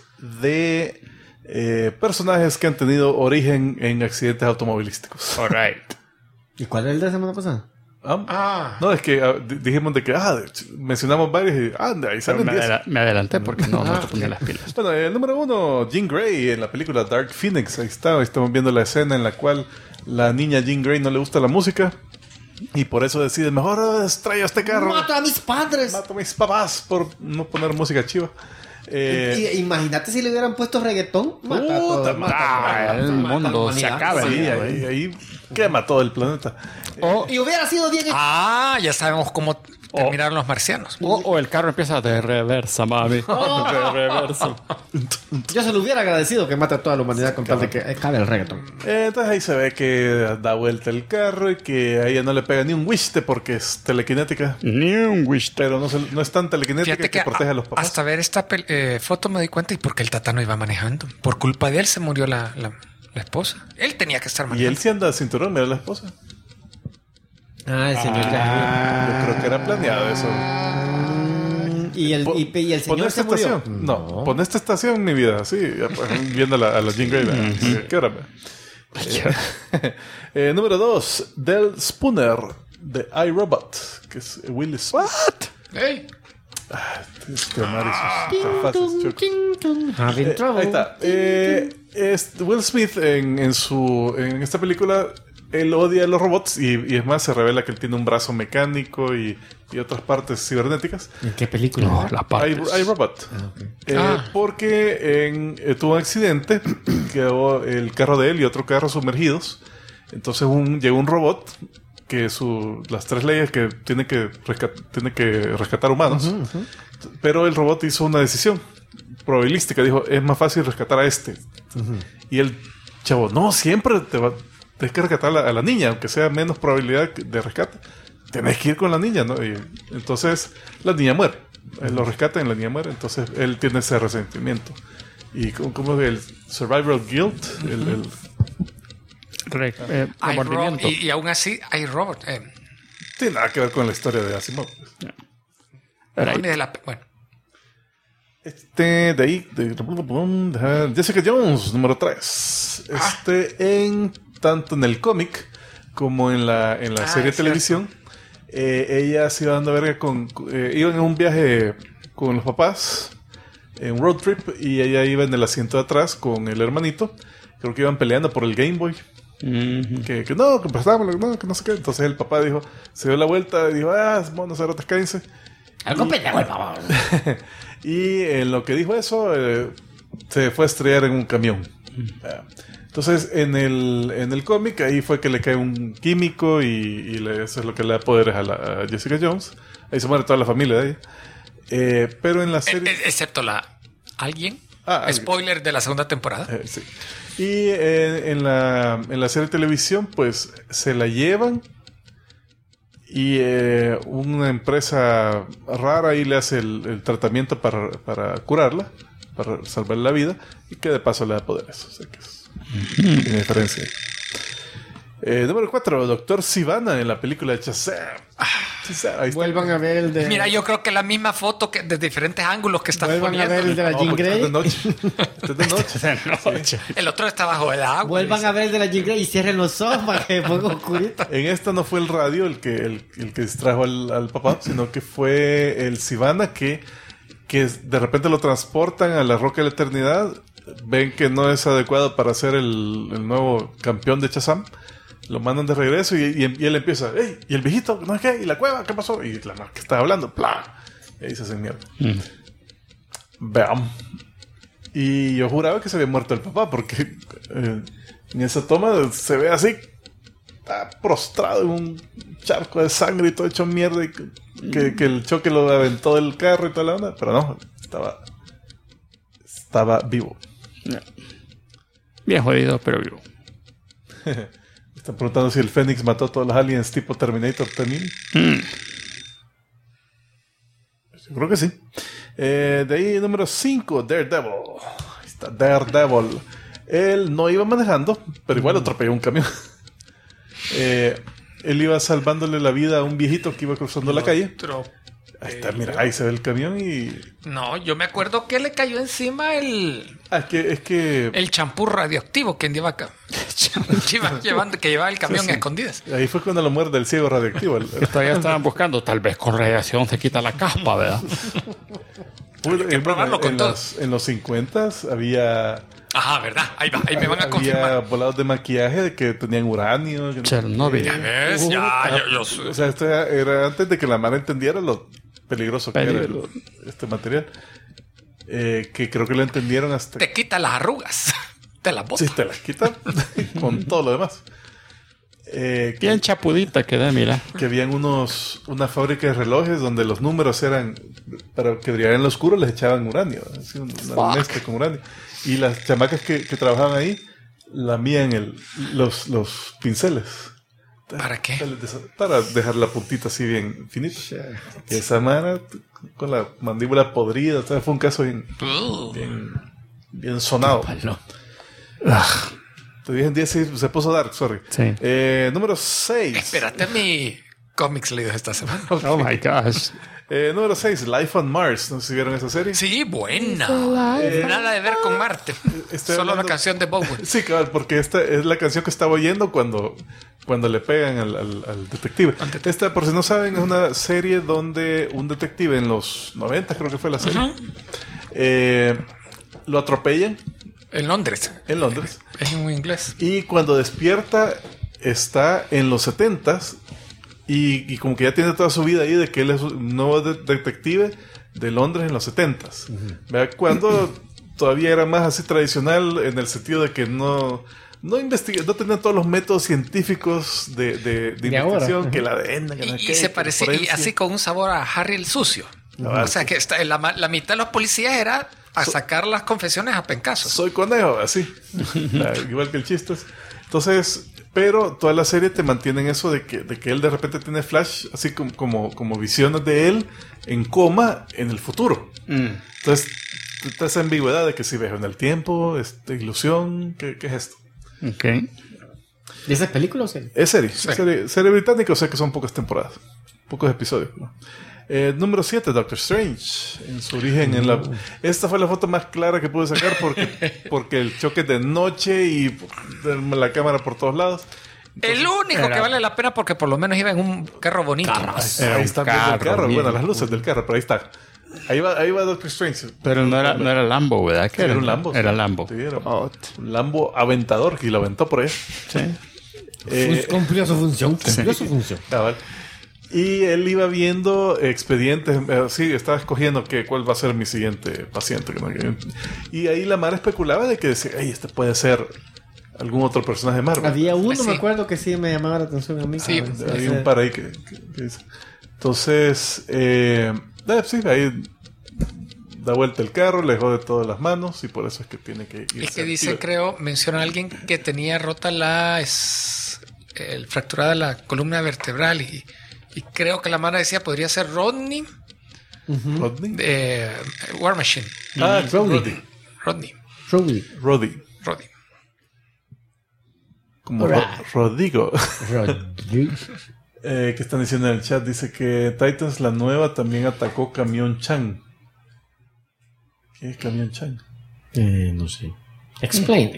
de personajes que han tenido origen en accidentes automovilísticos. All right. ¿Y cuál es el de la semana pasada? No, es que dijimos de que mencionamos varios y de ahí salen 10. Me adelanté porque no te ponía las pilas. Bueno, el número 1, Jean Grey en la película Dark Phoenix. Ahí está, estamos viendo la escena en la cual la niña Jean Grey no le gusta la música y por eso decide, mejor extraño este carro. ¡Mato a mis padres! Mato a mis papás por no poner música chiva. Imagínate si le hubieran puesto reggaetón. Mata a todo, el mundo se acaba. Sí, ahí quema todo el planeta. Y hubiera sido bien. Ya sabemos cómo terminaron los marcianos. O el carro empieza de reversa, mami. De reversa. Yo se lo hubiera agradecido que mate a toda la humanidad con tal de que cabe el reggaetón. Entonces ahí se ve que da vuelta el carro y que a ella no le pega ni un wiste porque es telequinética. Ni un wish. Pero no es tan telequinética Fíjate que protege a los papás. hasta ver esta foto me di cuenta y por qué el Tata no iba manejando. Por culpa de él se murió la esposa. Él tenía que estar Y manejando. él sí anda de cinturón, mira la esposa. El señor Yo creo que era planeado eso. y el Pon señor esta se murió. estación. No, pon esta estación, mi vida. Sí, viendo a la Jean Grey. ¿verdad? ¿Qué hora? Número 2, Del Spooner de iRobot, que es Will Smith. Ey, Este Omar y sus interfaces, chocos. Having trouble. Ahí está. Will Smith en esta película, él odia a los robots y es más, se revela que él tiene un brazo mecánico y otras partes cibernéticas. ¿En qué película? No, las partes. iRobot. Porque tuvo un accidente, quedó el carro de él y otro carro sumergidos. Entonces llegó un robot que las 3 leyes que tiene que rescatar humanos. Pero el robot hizo una decisión probabilística. Dijo, es más fácil rescatar a este. Y el chavo, no, siempre tienes que rescatar a la niña, aunque sea menos probabilidad de rescate. Tenés que ir con la niña, ¿no? Y entonces la niña muere. Él lo rescata y la niña muere. Entonces él tiene ese resentimiento. Y como el survival guilt, remordimiento. Y aún así hay Robert. tiene nada que ver con la historia de Asimov. Bueno. De ahí, Jessica Jones, número 3. Tanto en el cómic como en la serie de televisión, ella se iba dando verga iban en un viaje con los papás, en un road trip, y ella iba en el asiento de atrás con el hermanito. Creo que iban peleando por el Game Boy. Que no, que prestámoslo, no, que no sé qué. Entonces el papá se dio la vuelta y dijo, bueno, cerotes, cállense. Algo pendejo el papá. Y en lo que dijo eso, se fue a estrellar en un camión. Entonces, en el cómic, ahí fue que le cae un químico y eso es lo que le da poderes a Jessica Jones. Ahí se muere toda la familia de ella. Pero en la serie... Excepto ¿alguien? Alguien. Spoiler de la segunda temporada. Sí. Y en la serie de televisión, pues, se la llevan y una empresa rara ahí le hace el tratamiento para curarla, para salvarle la vida, y que de paso le da poderes. O sea que tiene diferencia. Número 4, Doctor Sivana en la película de Shazam. Vuelvan a ver el de... Mira, yo creo que la misma foto que de diferentes ángulos que están Vuelvan poniendo. a ver el de la Jean Grey. De noche. De noche. El otro está bajo el agua. Vuelvan a ver el de la Jean Grey y cierren los ojos para que ponga oscurito. En esta no fue el radio el que distrajo al papá, sino que fue el Sivana que de repente lo transportan a la Roca de la Eternidad. Ven que no es adecuado para ser el nuevo campeón de Shazam. Lo mandan de regreso y él empieza, ¡ey! ¿Y el viejito? ¿No es qué? ¿Y la cueva? ¿Qué pasó? Y la marca estaba hablando, ¡plá! Y ahí se hacen mierda. Vean. Y yo juraba que se había muerto el papá, porque en esa toma se ve así, está prostrado en un charco de sangre y todo hecho mierda, y que el choque lo aventó del carro y toda la onda, pero no, estaba vivo. Bien jodido, pero vivo. Están preguntando si el Fénix mató a todos los aliens tipo Terminator también. Yo creo que sí. De ahí, número 5, Daredevil. Ahí está Daredevil. Él no iba manejando, pero igual atropelló un camión. Él iba salvándole la vida a un viejito que iba cruzando la calle. Ahí está, mira, ahí se ve el camión y... No, yo me acuerdo que le cayó encima el champú radioactivo que lleva acá. que llevaba el camión a escondidas. Ahí fue cuando lo muerde el ciego radioactivo. Todavía estaban buscando, tal vez con radiación se quita la caspa, ¿verdad? Hay que probarlo con todo. En los 50 había... Ajá, ¿verdad? Ahí me van a confirmar. Había volados de maquillaje que tenían uranio. Chernobyl. ¿Ya ves? O sea, esto era antes de que la Mara entendiera lo peligroso que era este material. Que creo que lo entendieron hasta... Te quita las arrugas. Te las botas. Sí, te las quita con todo lo demás. Bien chapudita queda, mira. Que habían una fábrica de relojes donde los números eran... Para que brillaran en lo oscuro les echaban uranio. Así, una mezcla con uranio. Y las chamacas que trabajaban ahí lamían los pinceles. ¿Para qué? Para dejar la puntita así bien finita. Y esa mano con la mandíbula podrida. Fue un caso bien sonado. Te dije en 10 se puso dark, sorry. Sí. Número 6. Espérate mi cómics leídos esta semana. Oh my gosh. Número 6, Life on Mars. No sé si vieron esa serie. Sí, buena. Nada de ver con Marte. Solo la canción de Bowie. Sí, claro, porque esta es la canción que estaba oyendo cuando le pegan al detective. Esta, por si no saben, es una serie donde un detective en los 90, creo que fue la serie, lo atropellan. En Londres. Es en inglés. Y cuando despierta, está en los 70s. Y como que ya tiene toda su vida ahí de que él es un nuevo detective de Londres en los 70s. Cuando todavía era más así tradicional en el sentido de que no tenía todos los métodos científicos de investigación, que el ADN, y se parecía, y así con un sabor a Harry el Sucio. O sea, que la mitad de los policías era a sacar las confesiones a pencazos. Soy conejo, así. Igual que el chiste. Entonces, pero toda la serie te mantiene en eso de que él de repente tiene flash, así como visiones de él en coma en el futuro. Entonces, está esa ambigüedad de que si viaja en el tiempo, ilusión, ¿qué es esto? Ok. ¿De esas películas o serie? Es serie británica, o sea que son pocas temporadas, pocos episodios, ¿no? Número 7, Doctor Strange. En su origen esta fue la foto más clara que pude sacar porque el choque de noche y la cámara por todos lados. Entonces, el único que vale la pena porque por lo menos iba en un carro bonito. Ahí está viendo el carro. Bueno, las luces del carro, pero ahí está. Ahí va Doctor Strange. Pero no era Lambo, ¿verdad? Era un Lambo. Era Lambo. Sí, era un Lambo aventador que lo aventó por ahí. Sí. Cumplió su función. Cumplió su función. Cabal. Y él iba viendo expedientes, sí, estaba escogiendo cuál va a ser mi siguiente paciente. Y ahí la Mara especulaba de que decía, este puede ser algún otro personaje de Marvel. Había uno, Sí. me acuerdo que sí me llamaba la atención a mí. Sí. Hay un par ahí que dice. Entonces, sí, ahí da vuelta el carro, le jode todas las manos y por eso es que tiene que ir. Y que dice, menciona a alguien que tenía rota fracturada la columna vertebral y creo que la mano decía podría ser Rodney ¿Rodney? de War Machine. Rodney. Roddy. Como Rodrigo. ¿Qué están diciendo en el chat? Dice que Titans, la nueva, también atacó Camión Chan. ¿Qué es Camión Chan? No sé. Explain.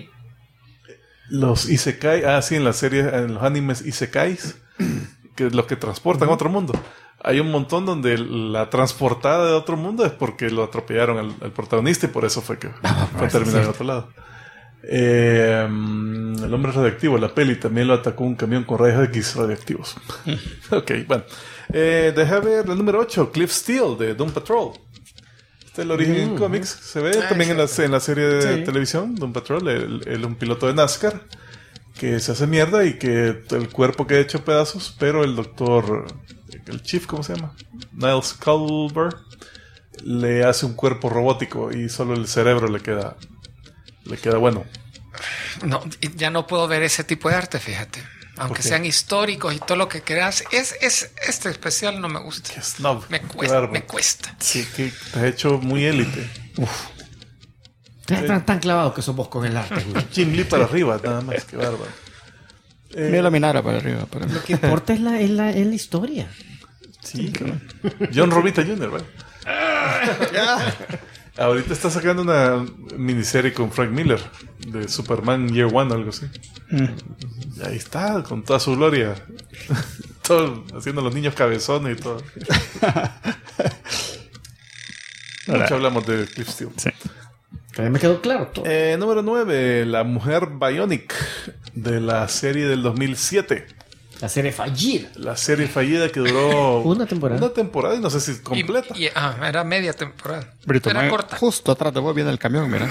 Los Isekai. Sí, en la serie, en los animes Isekais, que los que transportan a otro mundo. Hay un montón donde la transportada de otro mundo es porque lo atropellaron al protagonista y por eso fue que fue a terminar en otro lado. El hombre radioactivo, la peli, también lo atacó un camión con rayos X radioactivos. Ok, bueno. Deja ver el número 8, Cliff Steele de Doom Patrol. Este es el origen en cómics. Se ve también en la serie de televisión, Doom Patrol. Él es un piloto de NASCAR que se hace mierda y que el cuerpo queda hecho pedazos, pero el doctor, el chief, ¿cómo se llama? Niles Culber, le hace un cuerpo robótico y solo el cerebro le queda bueno. No, ya no puedo ver ese tipo de arte, fíjate. Aunque sean históricos y todo lo que quieras. Este especial no me gusta. Qué snob. Me cuesta. Sí, que te has hecho muy élite. Tan clavado que somos con el arte. Jim Lee para arriba, nada más. Qué bárbaro. Mira la Minara para arriba. Lo que importa es la historia. Sí, claro. John Romita Jr., ¿vale? Ahorita está sacando una miniserie con Frank Miller de Superman Year One o algo así. Y ahí está, con toda su gloria. Todo, haciendo los niños cabezones y todo. Mucho hablamos de Cliff Steele. Sí. Me quedó claro todo. Número 9, La Mujer Bionic de la serie del 2007. La serie fallida. La serie fallida que duró Una temporada y no sé si completa. Era media temporada. Brito, Era corta. Justo atrás de vos viene el camión, mira.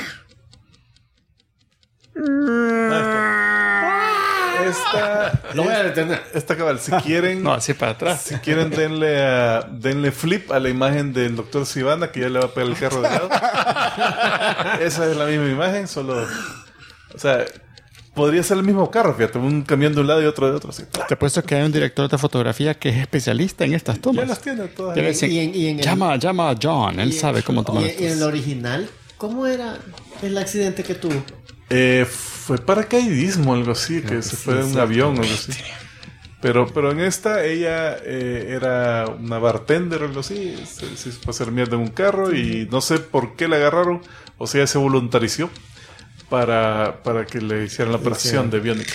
Lo voy a detener. Esta cabal, si quieren, No, así para atrás. si quieren denle flip a la imagen del doctor Sivana que ya le va a pegar el carro de lado. Esa es la misma imagen, solo, o sea, podría ser el mismo carro, fíjate, un camión de un lado y otro de otro. Así. Te he puesto que hay un director de fotografía que es especialista en estas tomas. Ya las tiene todas. Te dicen, y en el- llama a John, él sabe cómo tomar Y en estas. el original, ¿cómo era el accidente que tuvo? Fue paracaidismo, algo así, que se fue de un avión o algo así. Pero en esta ella era una bartender o algo así, se fue a hacer mierda en un carro y no sé por qué la agarraron, o sea, se voluntarizó para que le hicieran la operación de biónica.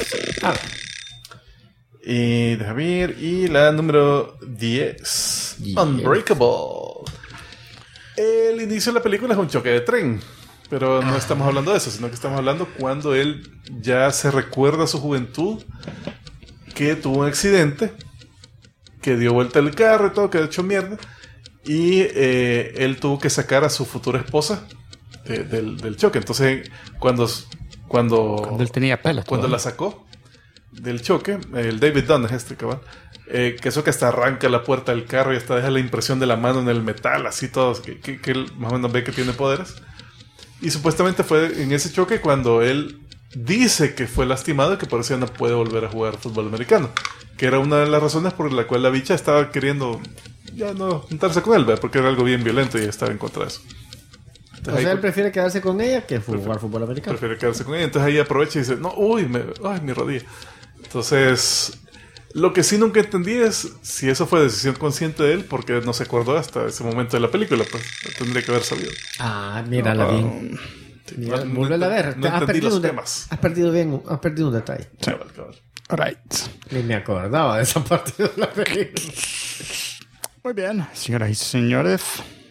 Y déjame ver, y la número 10, Unbreakable. El inicio de la película es un choque de tren. Pero no estamos hablando de eso, sino que estamos hablando cuando él ya se recuerda a su juventud, que tuvo un accidente, que dio vuelta el carro y todo, quedó hecho mierda, y él tuvo que sacar a su futura esposa del choque. Entonces, cuando Cuando él tenía pelos. cuando todavía. la sacó, del choque, el David Dunn es este cabal, que eso que hasta arranca la puerta del carro y hasta deja la impresión de la mano en el metal, así todo, que él más o menos ve que tiene poderes. Y supuestamente fue en ese choque cuando él dice que fue lastimado y que por eso ya no puede volver a jugar fútbol americano. Que era una de las razones por la cual la bicha estaba queriendo ya no juntarse con él, ¿verdad? Porque era algo bien violento y estaba en contra de eso. Entonces, O sea, él prefiere quedarse con ella que jugar fútbol americano. prefiere quedarse con ella. Entonces ahí aprovecha y dice, no, mi rodilla. Entonces, lo que sí nunca entendí es si eso fue decisión consciente de él, porque no se acordó hasta ese momento de la película, pues tendría que haber sabido. Ah, mírala bien. Mira, No vuélvela a ver. no entendí los temas. Has perdido un detalle. Cabal. Right. Ni me acordaba de esa parte de la película. Muy bien, señoras y señores.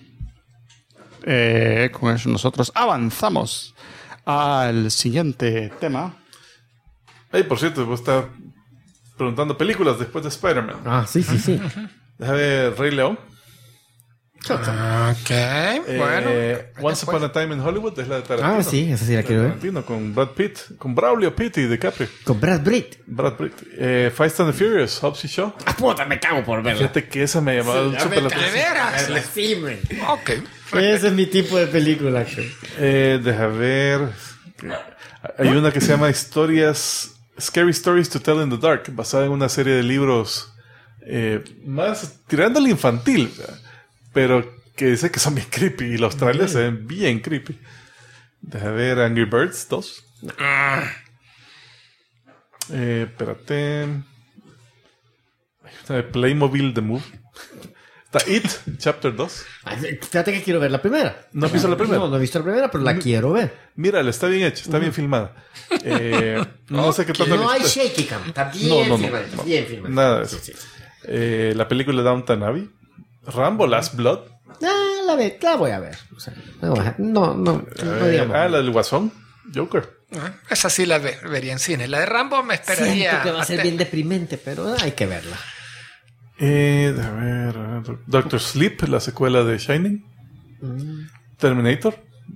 Con eso nosotros avanzamos al siguiente tema. Hey, por cierto, vos estás preguntando películas después de Spider-Man. Ah, sí. Déjame ver Rey León. Ok, bueno. Once Upon a Time in Hollywood es la de Tarantino. Ah, sí, esa sí la quiero ver. Tarantino con Brad Pitt, con Braulio Pitt y DiCaprio. Con Brad Pitt. Brad Pitt. Fast and the Furious, Hobbs y Shaw. Ah, puta, me cago por verla. Fíjate que esa me llamaba súper la ¿De atención. veras? Sí, man. Ok. Ese es mi tipo de película. Deja ver. Hay una que se llama Scary Stories to Tell in the Dark, basada en una serie de libros más tirándole infantil, ¿verdad? Pero que dice que son bien creepy y los trailers se ven bien creepy. Deja ver Angry Birds 2. Espérate. Hay una de Playmobil The Movie. Está It, Chapter 2. Ay, fíjate que quiero ver la primera. ¿No has visto la primera? No he visto la primera, pero la quiero ver. Mírala, está bien hecha, está bien filmada. No sé qué tanto... No hay shaky cam. Está bien filmada. Bien filmada. Nada de eso. Sí. La película Downton Abbey. Rambo, Last Blood. Ah, la voy a ver. O sea, no digamos. La del Guasón, Joker. Esa sí la vería en cine. La de Rambo me esperaría. Siento que va a ser bien deprimente, pero hay que verla. A ver, Doctor Sleep, la secuela de Shining. Terminator,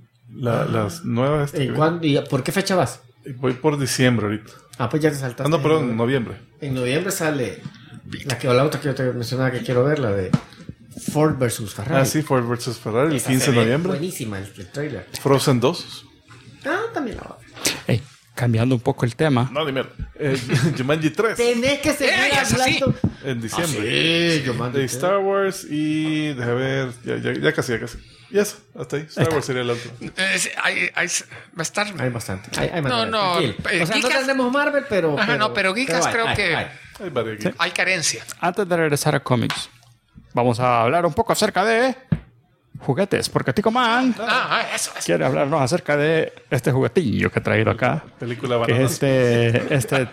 las nuevas. ¿Y por qué fecha vas? Voy por diciembre ahorita. Ah, pues ya te saltaste. No, perdón, noviembre. En noviembre sale la otra que yo te mencionaba que quiero ver, la de Ford vs. Ferrari. Ah, sí, Ford vs. Ferrari, el Esa 15 se de ve noviembre. Buenísima el trailer. Frozen 2. Ah, también la voy a ver. Hey, cambiando un poco el tema. No, dime. Jumanji 3 Tenés que seguir esa sí. hablando. en diciembre. Sí, Jumanji De 3. Star Wars y... Deja ver... Ya casi. Y eso, hasta ahí. Star Wars sería el otro. Va a estar. Hay bastante. Hay No, material, tranquilo. O sea, no Geekas- tenemos Marvel, pero... Ajá, no, pero Geekas creo que- Hay varios aquí. Hay carencia. Antes de regresar a cómics, vamos a hablar un poco acerca de juguetes, porque Tico Man Eso. quiere hablarnos acerca de este juguetillo que he traído acá, Película que es banana. este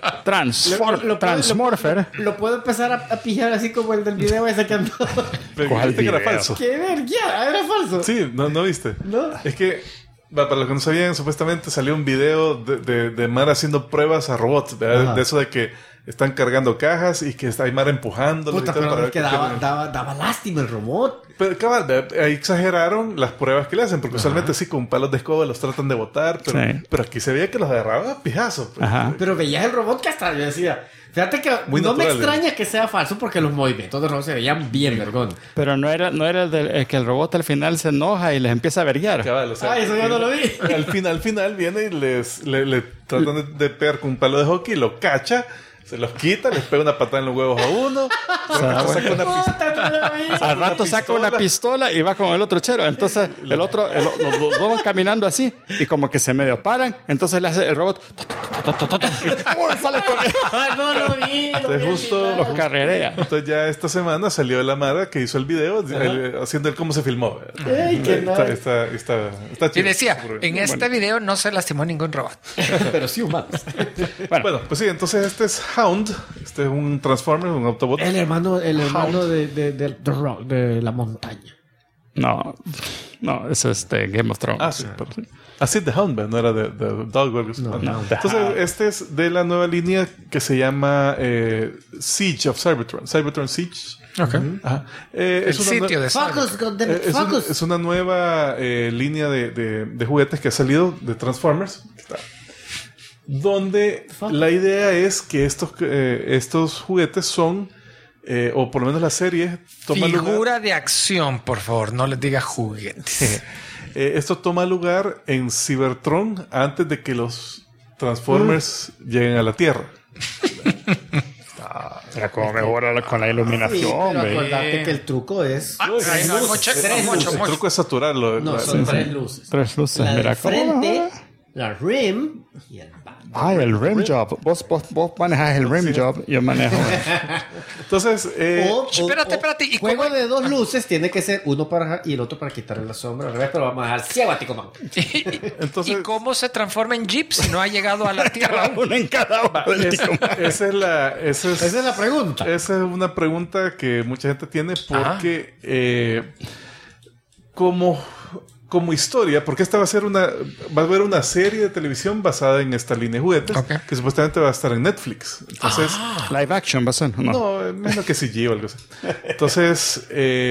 Transmorpher. Lo puedo empezar a pillar así como el del video ese que andó. Pero ¿Cuál dijiste que era video? falso. ¡Qué vergüenza! Era falso. Sí, no viste. No. Es que, para los que no sabían, supuestamente salió un video de Mara haciendo pruebas a robots. ¿Verdad? Ajá. De eso de que están cargando cajas y que hay Mara empujando. Puta, pero es que daba lástima el robot. Pero cabal, ahí exageraron las pruebas que le hacen, porque usualmente sí, con palos de escoba los tratan de botar, pero, Sí. pero aquí se veía que los agarraba a pijazos. Pues. Ajá. Pero veías el robot que hasta yo decía... Fíjate que Muy no me natural, extraña que sea falso porque los movimientos de robot se veían bien vergón. Pero no era el que el robot al final se enoja y les empieza a verguiar. Cabal, o sea, Ay, eso yo no lo vi. Al final viene y le tratan de pegar con un palo de hockey, lo cacha, se los quita, les pega una patada en los huevos a uno, saca una pistola. Puta, no lo vi. Al rato saca una pistola y va con el otro chero. Entonces los dos van caminando así y como que se medio paran. Entonces le hace el robot y sale corriendo. Ay, no lo vi. Entonces justo Los carrerea. entonces ya esta semana salió la Mara que hizo el video haciendo el cómo se filmó. Ey, qué nice. Está Y chido. decía, en este video no se lastimó ningún robot. Pero sí humanos. Bueno, pues sí, entonces este es Hound, este es un Transformer, un Autobot. El hermano de la montaña. No, eso es de Game of Thrones. Ah, sí, perdón. Así de Hound, ¿verdad? No era de Dog o algo así. No. Entonces, este es de la nueva línea que se llama Siege of Cybertron. Cybertron Siege. Ajá. El Es una sitio de Focus, goddammit, focus. es una nueva línea de juguetes que ha salido de Transformers. donde la idea es que estos juguetes son, o por lo menos la serie, toma Figura lugar, de acción, por favor, no les diga juguetes. esto toma lugar en Cybertron antes de que los Transformers lleguen a la Tierra. Mira cómo mejora con la iluminación, Sí, pero hombre. acordate que el truco es... Ahí no, mucho. El truco es saturarlo. No, son tres luces. Tres luces, La mira del cómo. frente, la rim y el back. Ah, el rim job. Vos manejas el rim job, yo manejo. Entonces, Espérate. ¿Y juego cómo- de dos luces tiene que ser uno para y el otro para quitarle la sombra al revés, pero vamos a dejar ciego a Ticoman. entonces ¿Y cómo se transforma en Jeep si no ha llegado a la Tierra aún? Uno en cada uno del tico. esa Esa es la pregunta. es una pregunta que mucha gente tiene porque como historia, porque esta va a haber una serie de televisión basada en esta línea de juguetes Ok. que supuestamente va a estar en Netflix. Entonces, Live action va a ser, ¿no? no, menos que CG o algo así. Entonces,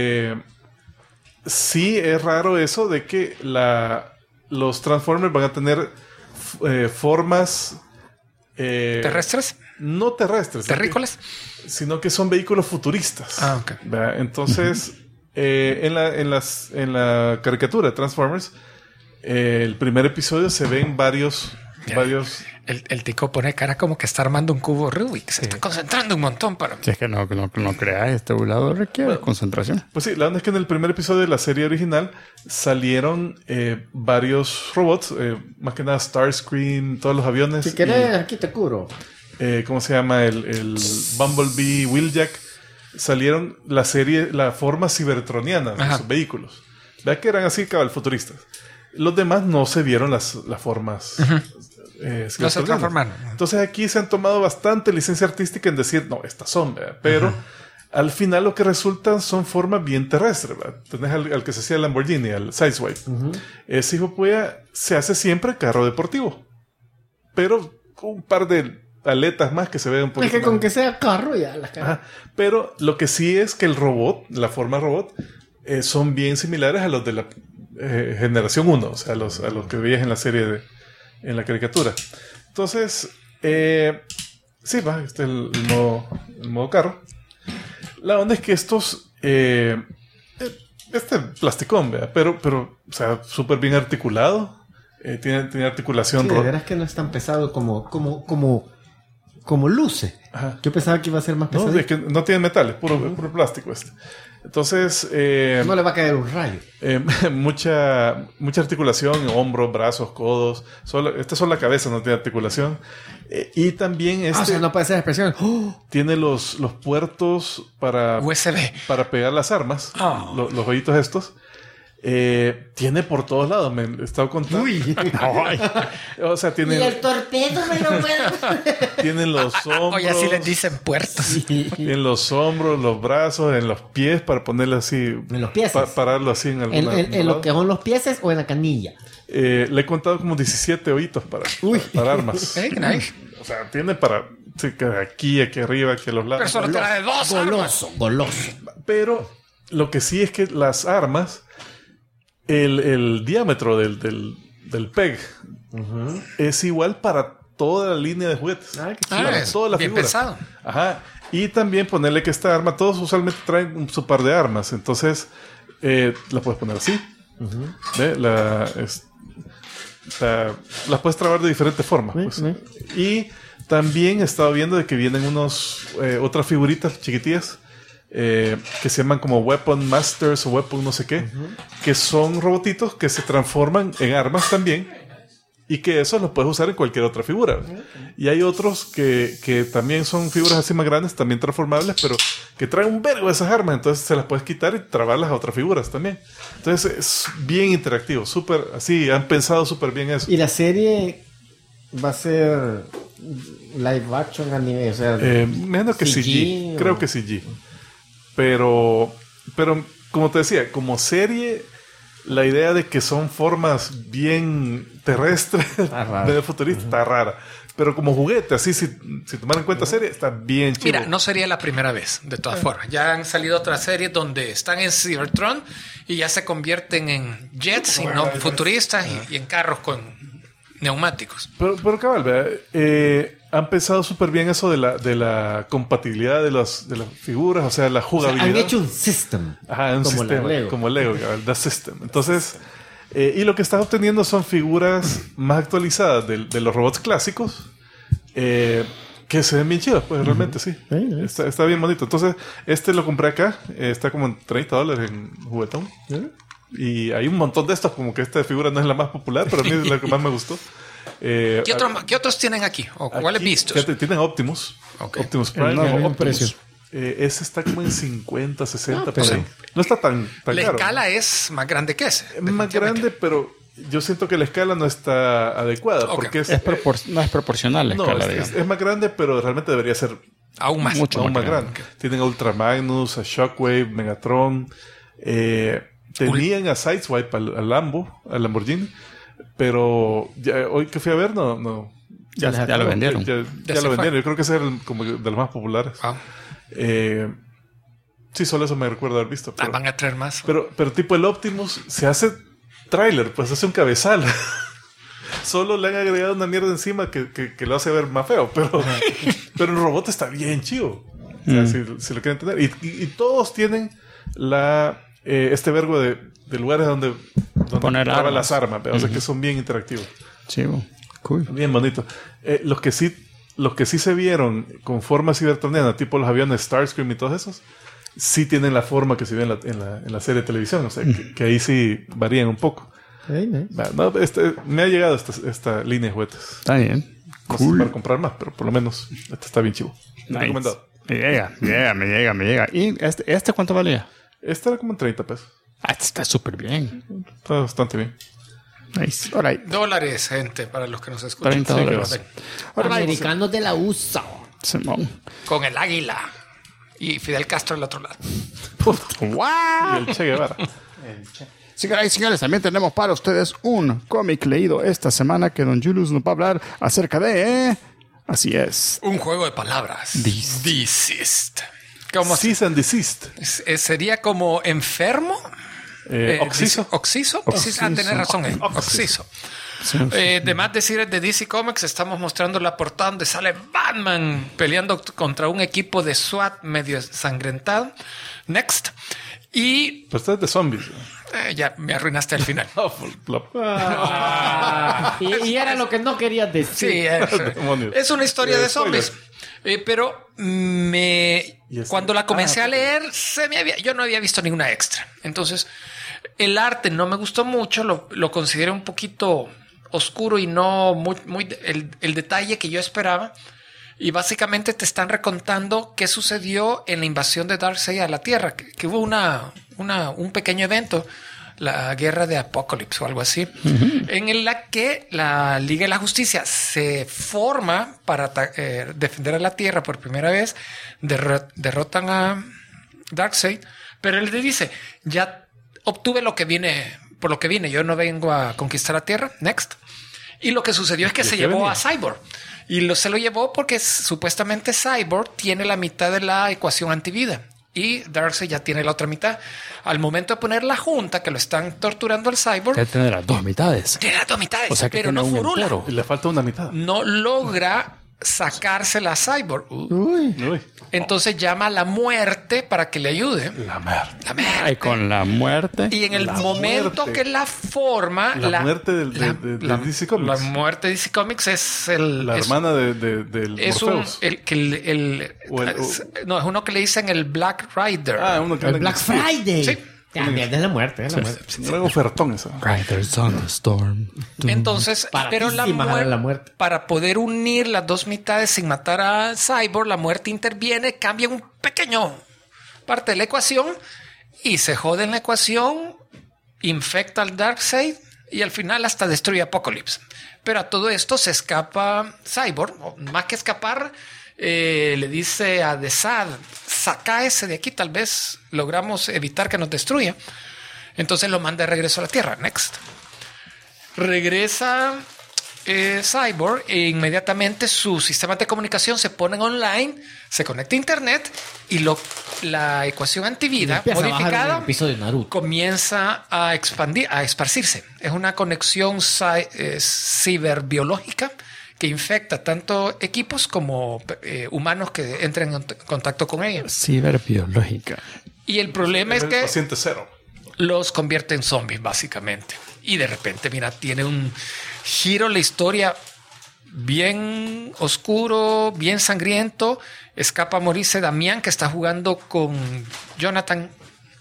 sí es raro eso de que los Transformers van a tener formas ¿Terrestres? no terrestres, ¿Terrícolas? sino que son vehículos futuristas. Ok. ¿Verdad? Entonces, en la caricatura de Transformers, el primer episodio se ven varios. El tico pone cara como que está armando un cubo Rubik. Se está concentrando un montón para... Si es que no creas, este volador requiere concentración. Pues sí, la verdad es que en el primer episodio de la serie original salieron varios robots, más que nada Starscream, todos los aviones. Si querés, aquí te curo. ¿Cómo se llama? El Bumblebee, Wheeljack. Salieron la forma cibertroniana de sus vehículos. Vea que eran así cabalfuturistas. Los demás no se vieron las formas. No se transformaron. Entonces aquí se han tomado bastante licencia artística en decir, no, estas son, ¿verdad? Pero al final lo que resultan son formas bien terrestres, ¿verdad? Tenés al que se hacía el Lamborghini, al Sideswipe. Ese hijo se hace siempre carro deportivo. Pero con un par de aletas más que se ve un poquito Es que más. con que sea carro ya la cara. Ajá. Pero lo que sí es que el robot, la forma robot, son bien similares a los de la generación 1, o sea, a los que veías en la serie en la caricatura. Entonces, sí, va, este es el modo carro. La onda es que estos, plasticón, ¿verdad? Pero, o sea, súper bien articulado. Tiene articulación. Sí, de veras que no es tan pesado como luce. Ajá. Yo pensaba que iba a ser más pesado. No, es que no tiene metales, puro plástico este. Entonces, No le va a caer un rayo. mucha articulación, hombros, brazos, codos. Esta es solo la cabeza, no tiene articulación. Y también O sea, no puede ser expresión. ¡Oh! tiene los puertos para USB. pegar las armas, los hoyitos estos. Tiene por todos lados, me he estado contando. Uy. O sea, Y el torpedo me lo tienen los hombros. Oye, así les dicen puertos. En los hombros, los brazos, en los pies, para ponerle así. En los pies. Pararlo así en algún En lo que son los pies o en la canilla. le he contado como 17 hoyitos para armas. Nice. O sea, tiene para. Sí, que aquí arriba, aquí a los Pero lados. solo te la de dos armas. Goloso. Pero lo que sí es que las armas, el diámetro del PEG es igual para toda la línea de juguetes. Para es toda la bien figura. pesado. Ajá. Y también ponerle que esta arma, todos usualmente traen su par de armas. Entonces, la puedes poner así. ¿Ve? Las puedes trabar de diferentes formas. Pues. Y también he estado viendo de que vienen otras figuritas chiquitillas que se llaman como Weapon Masters o Weapon no sé qué, que son robotitos que se transforman en armas también y que esos los puedes usar en cualquier otra figura. Y hay otros que también son figuras así más grandes, también transformables, pero que traen un vergo de esas armas, entonces se las puedes quitar y trabarlas a otras figuras también. Entonces es bien interactivo, súper, así, han pensado súper bien eso. Y la serie va a ser live action anime, o sea, menos que CG, o- creo que CG. Pero como te decía, como serie, la idea de que son formas bien terrestres, rara. de futurista, está rara. Pero como juguete, así, si tomar en cuenta serie, está bien chido. Mira, no sería la primera vez, de todas formas. Ya han salido otras series donde están en Cybertron y ya se convierten en jets y no futuristas y en carros con neumáticos. Pero cabal, han pensado súper bien eso de la compatibilidad de las figuras, o sea, la jugabilidad. Han hecho un system. Ajá, un como sistema, Lego. como Lego, cabal, the system. Entonces, y lo que estás obteniendo son figuras más actualizadas de los robots clásicos, que se ven bien chidas, pues realmente sí. Está bien bonito. Entonces, lo compré acá, está como en $30 en juguetón. Y hay un montón de estos, como que esta figura no es la más popular, pero a mí es la que más me gustó. ¿Qué otros tienen aquí? ¿O cuáles vistos? Fíjate, tienen Optimus. Okay. Optimus Prime. El nuevo Optimus. precio. Ese está como en 50, 60 pero- por ahí. No está tan La caro. escala es más grande que ese. Es más grande, pero yo siento que la escala no está adecuada. Ok. Porque No es proporcional la no, escala, es digamos. más grande, pero realmente debería ser Aún más. Mucho aún más más grande. Tienen a Ultra Magnus, a Shockwave, Megatron. Tenían a Sideswipe, al Lamborghini. Pero hoy que fui a ver, no. Ya lo vendieron. Ya se lo fue. vendieron. Yo creo que ese era como de los más populares. Wow. Sí, solo eso me recuerdo haber visto. Pero, Van a traer más. pero tipo el Optimus se hace tráiler, pues hace un cabezal. Solo le han agregado una mierda encima que lo hace ver más feo. Pero el robot está bien chido. O sea, si lo quieren tener. Y todos tienen este vergo de lugares donde Poner graban armas. las armas. O sea que son bien interactivos. Chivo. Cool. Bien bonito. Los que sí se vieron con forma cibertroniana, tipo los aviones Starscream y todos esos, sí tienen la forma que se ve en la serie de televisión. O sea, que ahí sí varían un poco. Hey, nice. No, me ha llegado esta línea de juguetes. Está bien. No sé para comprar más, pero por lo menos este está bien chivo. Nice. Recomendado. Me llega. ¿Y este cuánto valía? Este era como en 30 pesos. Este está súper bien. Está bastante bien. Nice. All right. $, gente, para los que nos escuchan. $30. Sí, Americanos de la USA. Simón. con el águila. Y Fidel Castro al otro lado. ¡Wow! Y el Che Guevara. Señoras y señores, también tenemos para ustedes un cómic leído esta semana que Don Julius nos va a hablar acerca de... Así es. Un juego de palabras. Desist. ¿Cómo Cease and desist. sería como enfermo? Oxiso. ¿Oxiso? Tenés razón. Oxiso. De más decir de DC Comics, estamos mostrando la portada donde sale Batman peleando contra un equipo de SWAT medio ensangrentado. Next. Y Pero este es de zombies. ya me arruinaste al final. Plop. Y era lo que no querías decir. Sí, Demonios. es una historia de Spoiler. zombies. Pero cuando la comencé a leer, yo no había visto ninguna extra. Entonces, el arte no me gustó mucho, lo consideré un poquito oscuro y no muy el detalle que yo esperaba. Y básicamente te están recontando qué sucedió en la invasión de Darkseid a la Tierra, que hubo un pequeño evento, la guerra de Apocalipsis o algo así, en la que la Liga de la Justicia se forma para defender a la Tierra por primera vez, derrotan a Darkseid, pero él le dice, ya obtuve por lo que vine, yo no vengo a conquistar la Tierra, next. Y lo que sucedió es que se llevó a Cyborg. Y se lo llevó porque supuestamente Cyborg tiene la mitad de la ecuación antivida y Darkseid ya tiene la otra mitad. Al momento de poner la junta que lo están torturando al Cyborg, Ya tiene las dos mitades. tiene las dos mitades, O sea que pero tiene no un furula. entero. Y le falta una mitad. No logra sacársela a Cyborg. Uy. Uy. Entonces llama a la muerte para que le ayude. La merda. La muerte. Ay, con la muerte. Y en el La momento muerte. que la forma... La muerte de DC Comics. La muerte de DC Comics es La hermana del Es Morpheus. no, es uno que le dicen el Black Rider. Uno que El anda Black en- Friday. Sí. Ya, mierda, es la muerte. Es la muerte. Un gran ofertón eso. Riders on the Storm. Entonces, pero Baratísima la muerte. para poder unir las dos mitades sin matar a Cyborg, la muerte interviene, cambia un pequeño parte de la ecuación y se jode en la ecuación, infecta al Darkseid y al final hasta destruye Apocalypse. Pero a todo esto se escapa Cyborg, o más que escapar, le dice a Desad, saca ese de aquí, tal vez logramos evitar que nos destruya. Entonces lo manda de regreso a la Tierra. Next. Regresa Cyborg e inmediatamente sus sistemas de comunicación se ponen online, se conecta a internet y la ecuación antivida Empieza a bajar modificada un episodio de Naruto. comienza a esparcirse. Es una conexión ciberbiológica que infecta tanto equipos como humanos que entren en contacto con ella. Ciberbiológica. Y el problema es el que paciente cero. los convierte en zombies, básicamente. Y de repente, mira, tiene un giro la historia bien oscuro, bien sangriento. Escapa a morirse Damián, que está jugando con Jonathan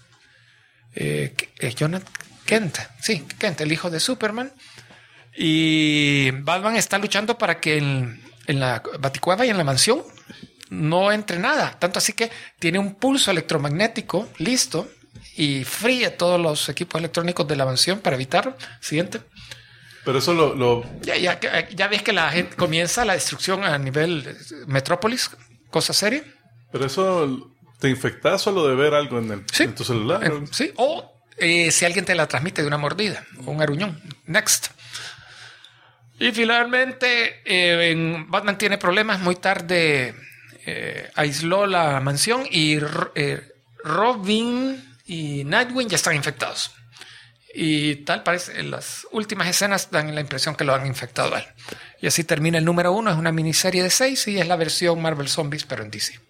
Kent. Sí, Kent, el hijo de Superman. Y Batman está luchando para que en la Baticueva y en la mansión no entre nada. Tanto así que tiene un pulso electromagnético listo y fríe todos los equipos electrónicos de la mansión para evitarlo. Siguiente. Pero eso Ya ves que la gente comienza la destrucción a nivel Metrópolis, cosa seria. Pero eso te infectas solo de ver algo en tu celular. Sí, o si alguien te la transmite de una mordida o un aruñón. Next. Y finalmente, Batman tiene problemas. Muy tarde aisló la mansión y Robin y Nightwing ya están infectados. Y tal parece, en las últimas escenas dan la impresión que lo han infectado a él. Y así termina el número 1. Es una miniserie de 6 y es la versión Marvel Zombies, pero en DC.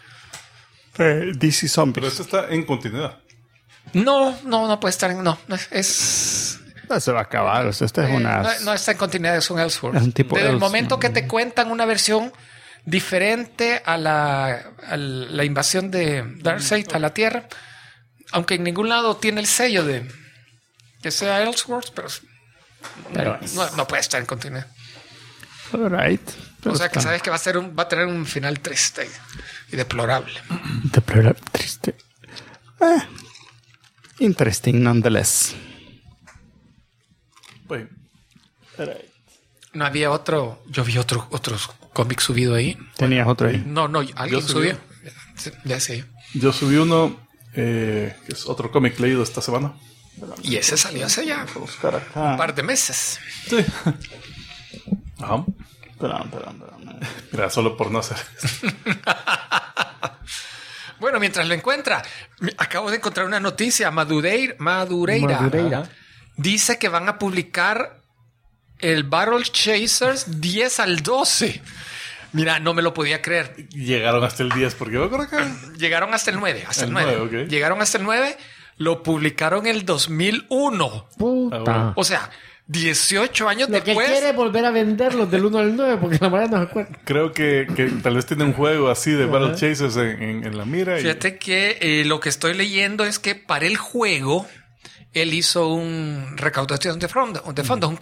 DC Zombies. Pero esto está en continuidad. No puede estar en... No es... No se va a acabar. O sea, esta es una... no está en continuidad, es un Elseworld. Es un tipo Desde el Elseworld. momento que te cuentan una versión diferente a la invasión de Darkseid a la Tierra, aunque en ningún lado tiene el sello de que sea Elseworlds, pero no puede estar en continuidad. All right. O sea que sabes que va a tener un final triste y deplorable. Deplorable, triste. Interesting nonetheless. Pues, No había otro. Yo vi otros cómics subido ahí. Tenías otro ahí. No, alguien subió. Ya sé. yo subí uno que es otro cómic leído esta semana. Y ese salió hace ya Buscar un acá. par de meses. Sí. Ajá. Perdón. Mira, solo por no hacer esto. Bueno, mientras lo encuentra, acabo de encontrar una noticia. Madureira. Dice que van a publicar el Battle Chasers 10 al 12. Mira, no me lo podía creer. Llegaron hasta el 10 porque yo creo que... Llegaron hasta el 9. El 9, ok. Llegaron hasta el 9. Lo publicaron en el 2001. Puta. O sea, 18 años Lo que después. quiere es volver a venderlos del 1 al 9 porque la mayoría no se acuerda. Creo que tal vez tiene un juego así de Battle Chasers en la mira. Fíjate que lo que estoy leyendo es que para el juego él hizo un recaudación de fondos, un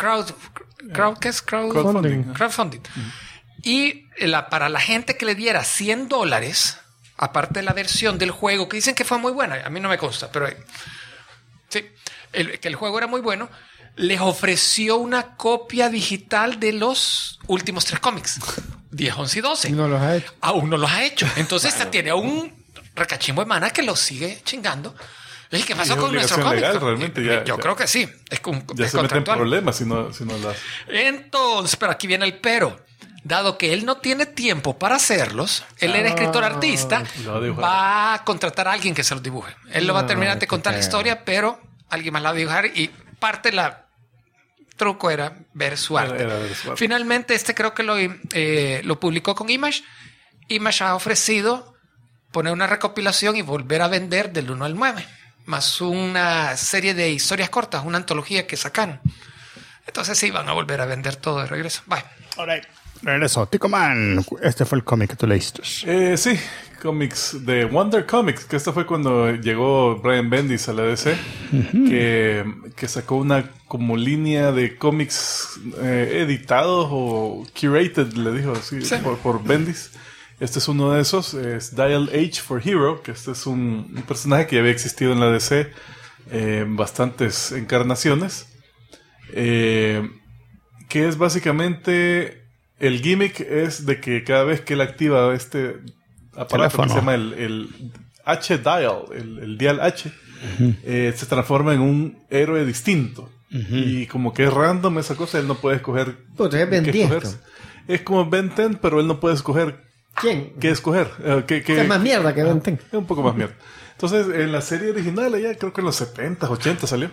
crowdfunding. Y para la gente que le diera $100, aparte de la versión del juego, que dicen que fue muy buena, a mí no me consta, pero sí, que el juego era muy bueno, les ofreció una copia digital de los últimos 3 cómics, 10, 11 y 12. No los ha hecho. Aún no los ha hecho. Entonces tiene a un recachimbo de mana que lo sigue chingando. ¿Qué pasó con nuestro cómic? Legal, realmente, Yo creo que sí. Ya se meten en problemas si no las... Entonces, pero aquí viene el pero. Dado que él no tiene tiempo para hacerlos, él era escritor artista, va a contratar a alguien que se los dibuje. Él lo va a terminar de contar la historia, pero alguien más la va a dibujar y parte de la truco era ver su arte. Era ver su arte. Finalmente, creo que lo publicó con Image. Image ha ofrecido poner una recopilación y volver a vender del 1 al 9, más una serie de historias cortas, una antología que sacaron. Entonces sí, van a volver a vender todo de regreso. Bye. All right. Regreso. Tico Man. Este fue el cómic que tú leíste. Sí, cómics de Wonder Comics, que esto fue cuando llegó Brian Bendis a la DC, que sacó una como línea de cómics editados o curated, le dijo así, sí. por Bendis. Este es uno de esos, es Dial H for Hero, que este es un personaje que ya había existido en la DC en bastantes encarnaciones, que es básicamente... El gimmick es de que cada vez que él activa este aparato que se llama el H-Dial, el Dial H, se transforma en un héroe distinto. Y como que es random esa cosa, él no puede escoger. Pues es Ben qué 10. escoger. Es como Ben 10, pero él no puede escoger ¿Quién? qué escoger. Es más mierda que Ben 10. Es un poco más mierda. Entonces, en la serie original, allá creo que en los 70, 80 salió.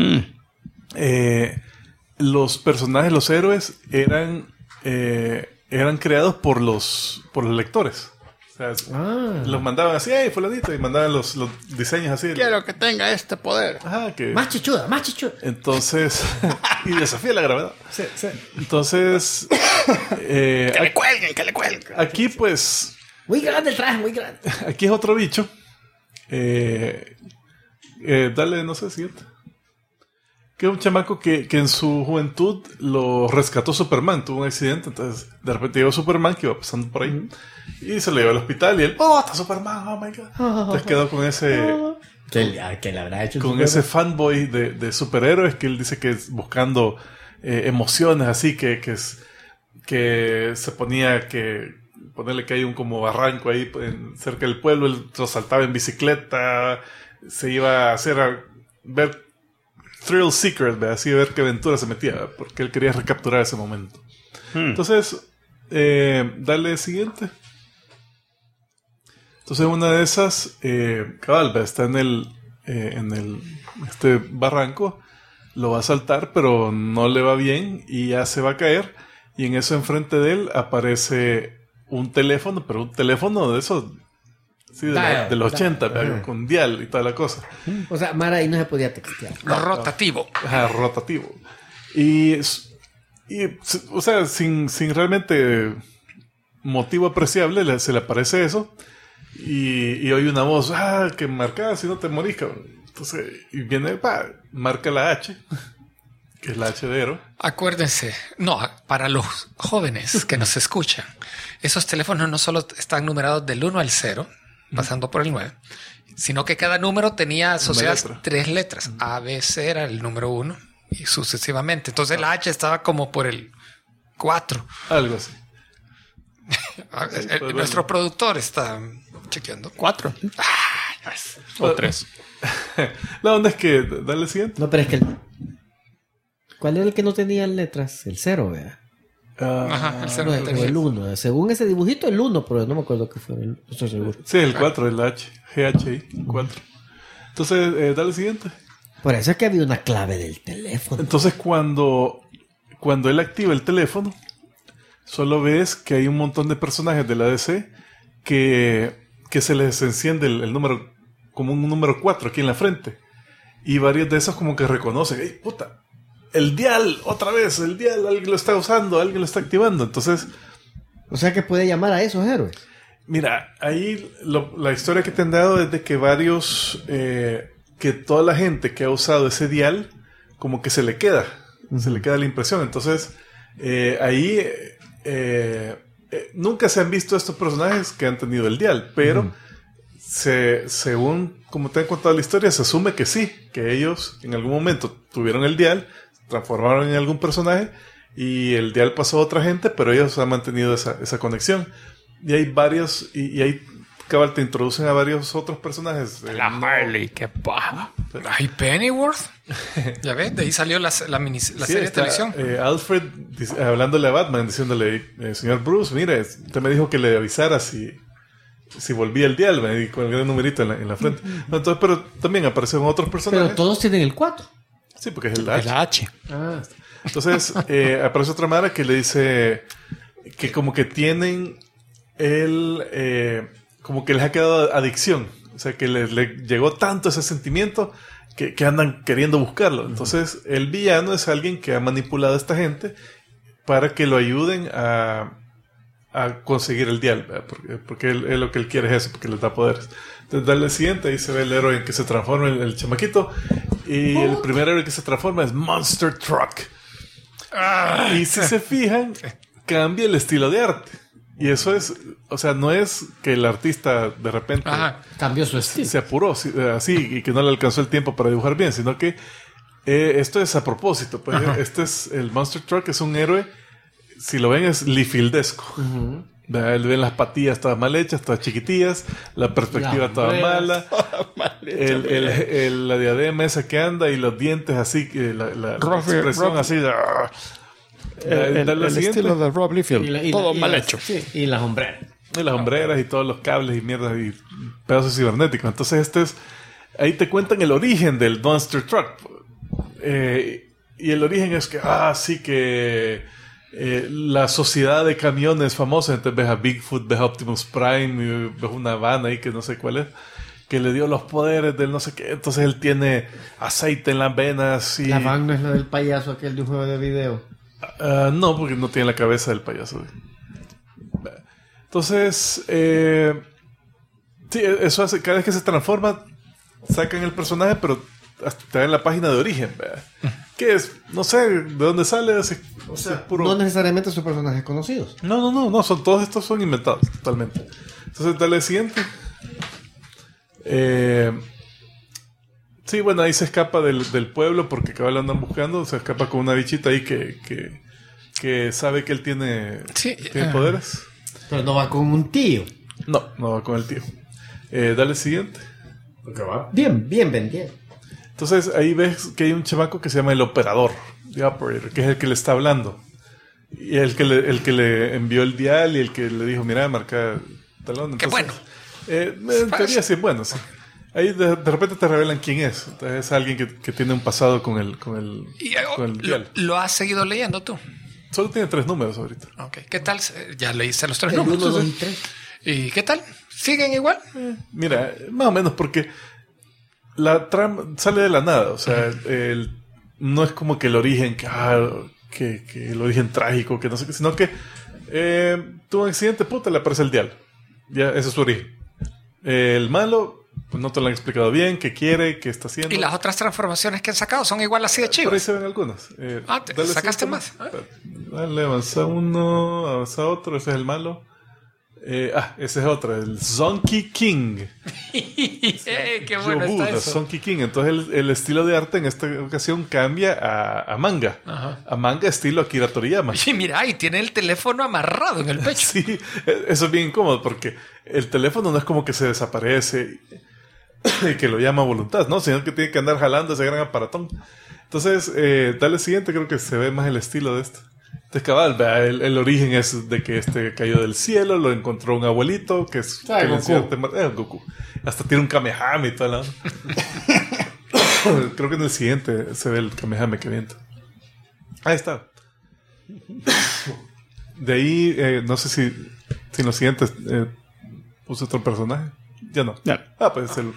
Los personajes, los héroes, eran creados por los lectores. O sea, los mandaban así, ¡ay, fulanito! Y mandaban los diseños así. Quiero que tenga este poder. Ajá, que... Más chichuda, más chichuda. Entonces... y desafía la gravedad. Sí. Entonces... Que le cuelguen. Aquí, pues... Muy grande el traje, muy grande. Aquí es otro bicho. Dale, no sé, siguiente. Que es un chamaco que en su juventud lo rescató Superman. Tuvo un accidente, entonces de repente llegó Superman que iba pasando por ahí y se lo llevó al hospital y él, ¡oh, está Superman! ¡Oh, my God! Entonces quedó con ese... ¿Qué le habrá hecho? Con ese fanboy de superhéroes que él dice que es buscando emociones así, que se ponía que... Ponerle que hay un como barranco ahí cerca del pueblo, él lo saltaba en bicicleta, se iba a ver thrill seekers, así ver qué aventura se metía, ¿verdad? Porque él quería recapturar ese momento. Entonces, dale siguiente. Entonces una de esas, cabal, está en este barranco, lo va a saltar, pero no le va bien y ya se va a caer, y en eso enfrente de él aparece un teléfono, pero un teléfono de esos, sí, de los 80, con dial y toda la cosa. O sea, Mara ahí no se podía textear. Rotativo. Ajá, rotativo. Y o sea, sin realmente motivo apreciable, se le aparece eso. Y oye una voz, que marcada si no te morís, cabrón. Entonces, y viene, marca la H, que es la H de héroe. Acuérdense, para los jóvenes que nos escuchan, esos teléfonos no solo están numerados del 1 al 0, pasando por el 9, sino que cada número tenía asociadas 3 letras. A, B, C era el número 1 y sucesivamente. Entonces la H estaba como por el 4. Algo así. Nuestro productor está chequeando. 4. O 3. La onda es que, dale siguiente. No, pero es que... ¿Cuál era el que no tenía letras? El 0, ¿verdad? Ajá, el 0 O el 1. Según ese dibujito, el 1, pero no me acuerdo qué fue. No estoy seguro. Sí, el 4, el H. GHI, 4. Entonces, dale siguiente. Por eso es que había una clave del teléfono. Entonces, cuando él activa el teléfono, solo ves que hay un montón de personajes de la DC que se les enciende el número, como un número 4 aquí en la frente. Y varios de esos como que reconocen, ¡ey, puta! El dial, otra vez, el dial, alguien lo está usando, alguien lo está activando. Entonces... O sea que puede llamar a esos héroes. Mira, ahí la historia que te han dado es de que varios... que toda la gente que ha usado ese dial, como que se le queda la impresión. Entonces, ahí... nunca se han visto estos personajes que han tenido el dial, pero según como te han contado la historia, se asume que sí, que ellos en algún momento tuvieron el dial, transformaron en algún personaje y el dial pasó a otra gente, pero ellos han mantenido esa conexión. Y hay varios, y ahí cabal te introducen a varios otros personajes. La Harley, qué paja. Ay, Pennyworth. Ya ves, de ahí salió la serie de televisión. Alfred hablándole a Batman, diciéndole, señor Bruce, mire, usted me dijo que le avisara si volvía el dial, con el gran numerito en la frente. No, entonces, pero también aparecen otros personajes. Pero todos tienen el 4. Sí, porque es el H. La H. Entonces, aparece otra Mara que le dice que como que tienen como que les ha quedado adicción. O sea, que le llegó tanto ese sentimiento que andan queriendo buscarlo. Entonces, el villano es alguien que ha manipulado a esta gente para que lo ayuden a conseguir el dial, ¿verdad? Porque él lo que él quiere es eso, porque le da poderes. Entonces, dale el siguiente, ahí se ve el héroe en que se transforma el chamaquito. Y el primer héroe que se transforma es Monster Truck. Y si se fijan, cambia el estilo de arte. Y eso es, o sea, no es que el artista de repente cambió su estilo, se apuró así y que no le alcanzó el tiempo para dibujar bien, sino que esto es a propósito. Pues, este es el Monster Truck, es un héroe, si lo ven es Liefildesco. Él ve las patillas todas mal hechas, todas chiquitillas, la perspectiva toda mala, la diadema esa que anda y los dientes así, la expresión así. El estilo de Rob Liefeld, todo mal hecho. Sí, y las hombreras. Y las hombreras y todos los cables y mierdas y pedazos cibernéticos. Entonces ahí te cuentan el origen del Monster Truck. Y el origen es que, sí que la sociedad de camiones famosa, entonces ves a Bigfoot, ves a Optimus Prime, y ves una van ahí que no sé cuál es, que le dio los poderes del no sé qué, entonces él tiene aceite en las venas y... La van no es la del payaso aquel de un juego de video. No, porque no tiene la cabeza del payaso. Entonces, sí, eso hace, cada vez que se transforma, sacan el personaje, pero hasta te dan la página de origen, ¿verdad? ¿Qué es? No sé de dónde sale. O sea, puro... No necesariamente son personajes conocidos. No, todos estos son inventados totalmente. Entonces, dale el siguiente. Sí, bueno, ahí se escapa del pueblo porque acá lo andan buscando. Se escapa con una bichita ahí que sabe que él tiene poderes. Pero no va con un tío. No va con el tío. Dale el siguiente. Porque va bien vendido. Entonces ahí ves que hay un chamaco que se llama el operador, the operator, que es el que le está hablando. Y el que le envió el dial y el que le dijo, mira, marca talón. ¡Qué bueno! En teoría sí es bueno, sí. Ahí de repente te revelan quién es. Entonces es alguien que tiene un pasado con el dial. ¿Lo has seguido leyendo tú? Solo tiene 3 números ahorita. Okay. ¿Qué tal? Ya leíste los 3 números. 1, 2 y 3. ¿Y qué tal? ¿Siguen igual? Mira, más o menos porque la trama sale de la nada. O sea, no es como que el origen, que el origen trágico, que no sé qué, sino que tuvo un accidente, le aparece el dial. Ya, ese es su origen. El malo, pues no te lo han explicado bien, qué quiere, qué está haciendo. ¿Y las otras transformaciones que han sacado son igual así de chivas? Por ahí se ven algunas. ¿Sacaste más? Dale, avanza uno, avanza otro, ese es el malo. Ese es otro, el Zonky King. ¡Qué bueno está eso! Zonky King. Entonces el estilo de arte en esta ocasión cambia a manga. Ajá. A manga estilo Akira Toriyama. Y mira, y tiene el teléfono amarrado en el pecho. Sí, eso es bien incómodo porque el teléfono no es como que se desaparece y que lo llama a voluntad, ¿no? Sino que tiene que andar jalando ese gran aparatón. Entonces, dale siguiente, creo que se ve más el estilo de esto. Entonces, cabal, el origen es de que cayó del cielo, lo encontró un abuelito que es Goku. Hasta tiene un Kamehame y todo. Creo que en el siguiente se ve el Kamehame que viento. Ahí está. De ahí, no sé si en los siguientes puse otro personaje. Ya no. Pues es el...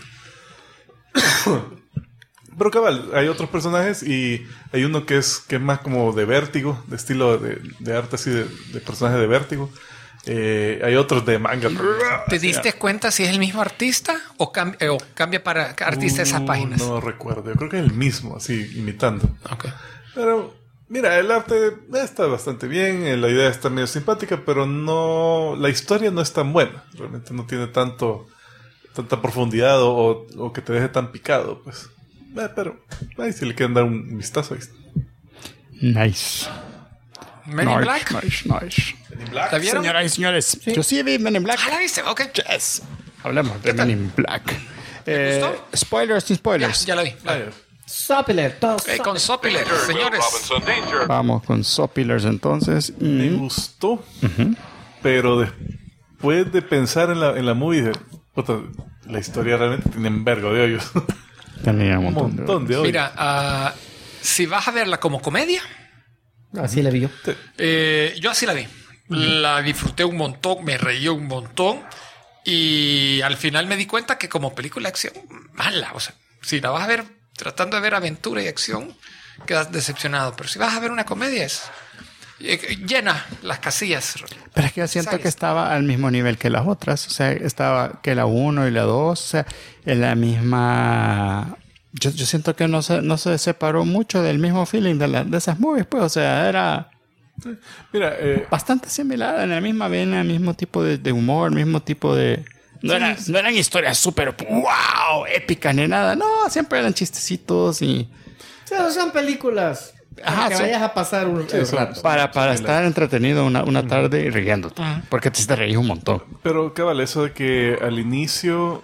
Pero cabal, hay otros personajes y hay uno que es más como de Vértigo, de estilo de arte así, de personaje de Vértigo. Hay otros de manga. ¿Te diste cuenta si es el mismo artista o cambia para artista esas páginas? No recuerdo, yo creo que es el mismo, así imitando. Okay. Pero mira, el arte está bastante bien, la idea está medio simpática, pero la historia no es tan buena. Realmente no tiene tanta profundidad o que te deje tan picado, pues. Pero ahí si le quieren dar un vistazo, ahí está. Nice. Men in Black. Nice. ¿La vieron? Señoras y señores, yo sí vi Men in Black. ¿La viste? Ok. Yes. Hablemos de tal? Men in Black. ¿Te gustó? Spoilers sin spoilers. Ya la vi. Sopiler, todos. Con Sopiler, señores. Vamos con Soppilers entonces. Me gustó, pero después de pensar en la movie, la historia realmente tiene un vergo de hoyos. Tenía un montón de hoyos. Mira, si vas a verla como comedia, Así la vi yo. yo así la vi. La disfruté un montón, me reí un montón y al final me di cuenta que como película de acción, mala. O sea, si la vas a ver tratando de ver aventura y acción, quedas decepcionado. Pero si vas a ver una comedia, es llena las casillas. Pero es que yo siento que estaba al mismo nivel que las otras. O sea, estaba que la 1 y la 2, o sea, en la misma... Yo siento que no se separó mucho del mismo feeling de esas movies, pues. O sea, era... Mira, bastante similar, en la misma vena, el mismo tipo de humor, mismo tipo de... No eran historias súper wow, épicas ni nada. No, siempre eran chistecitos y... O sea, son películas Para que vayas a pasar el rato. Para estar entretenido una tarde y riéndote. Porque te reís un montón. Pero, cabal, eso de que al inicio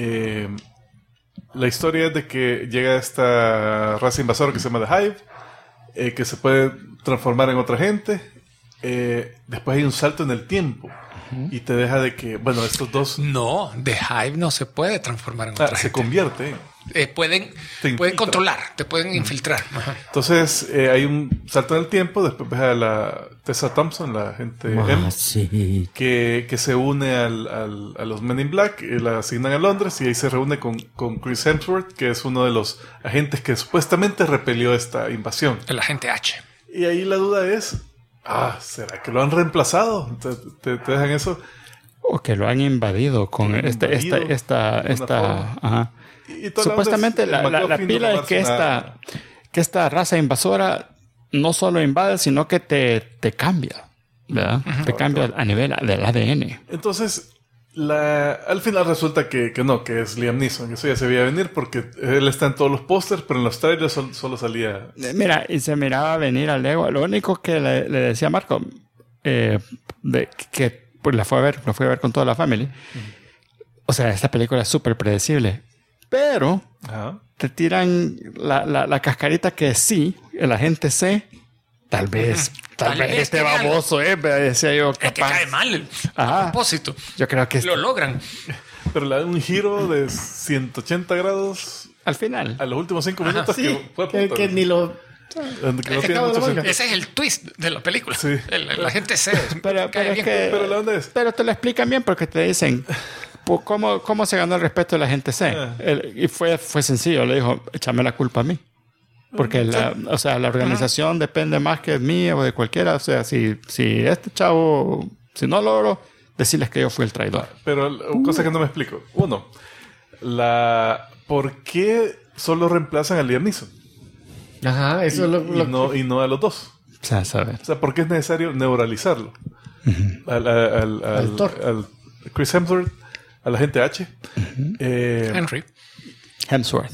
la historia es de que llega esta raza invasora que se llama The Hive, que se puede transformar en otra gente. Después hay un salto en el tiempo y te deja de que, bueno, estos dos... No, The Hive no se puede transformar en otra se gente. convierte. Pueden controlar, te pueden infiltrar. Ajá. Entonces hay un salto en el tiempo. Después ves a la Tessa Thompson, la agente M, Sí. que se une a los Men in Black, la asignan a Londres y ahí se reúne con Chris Hemsworth, que es uno de los agentes que supuestamente repelió esta invasión. El agente H. Y ahí la duda es, ¿será que lo han reemplazado? ¿Te dejan eso? O que lo han invadido con esta ajá. Y toda Supuestamente onda es el la MacGuffin pila es que esta raza invasora no solo invade, sino que te cambia, ¿verdad? Te cambia a nivel del ADN. Entonces, al final resulta que no, que es Liam Neeson. Eso ya se veía venir porque él está en todos los pósters, pero en los trailers solo salía... Mira, y se miraba venir al ego. Lo único que le decía a Marco, que pues, la fue a ver con toda la familia. O sea, esta película es súper predecible. Pero te tiran la cascarita que sí, el agente C, tal vez este baboso, decía yo, capaz. Es que cae mal Ajá. a propósito. Yo creo que Lo logran. Pero le dan un giro de 180 grados al final. a los últimos 5 minutos. Sí, que que ni lo... que no tiene acabo de mucho ver. sentido. Ese es el twist de la película. Sí. El agente C. Pero cae es bien. que, Pero la onda es... pero te lo explican bien porque te dicen pues, cómo se ganó el respeto de la gente C. Y fue sencillo. Le dijo, échame la culpa a mí. Porque la organización depende más que de mí o de cualquiera. O sea, si este chavo, si no logro, decirles que yo fui el traidor. Pero cosa que no me explico. Uno, ¿por qué solo reemplazan a Liam Neeson? Ajá, eso es lo Y no a los dos. O sea, saber. O sea, ¿por qué es necesario neuralizarlo? Al Thor. Al Chris Hemsworth, a la gente H. Henry. Hemsworth.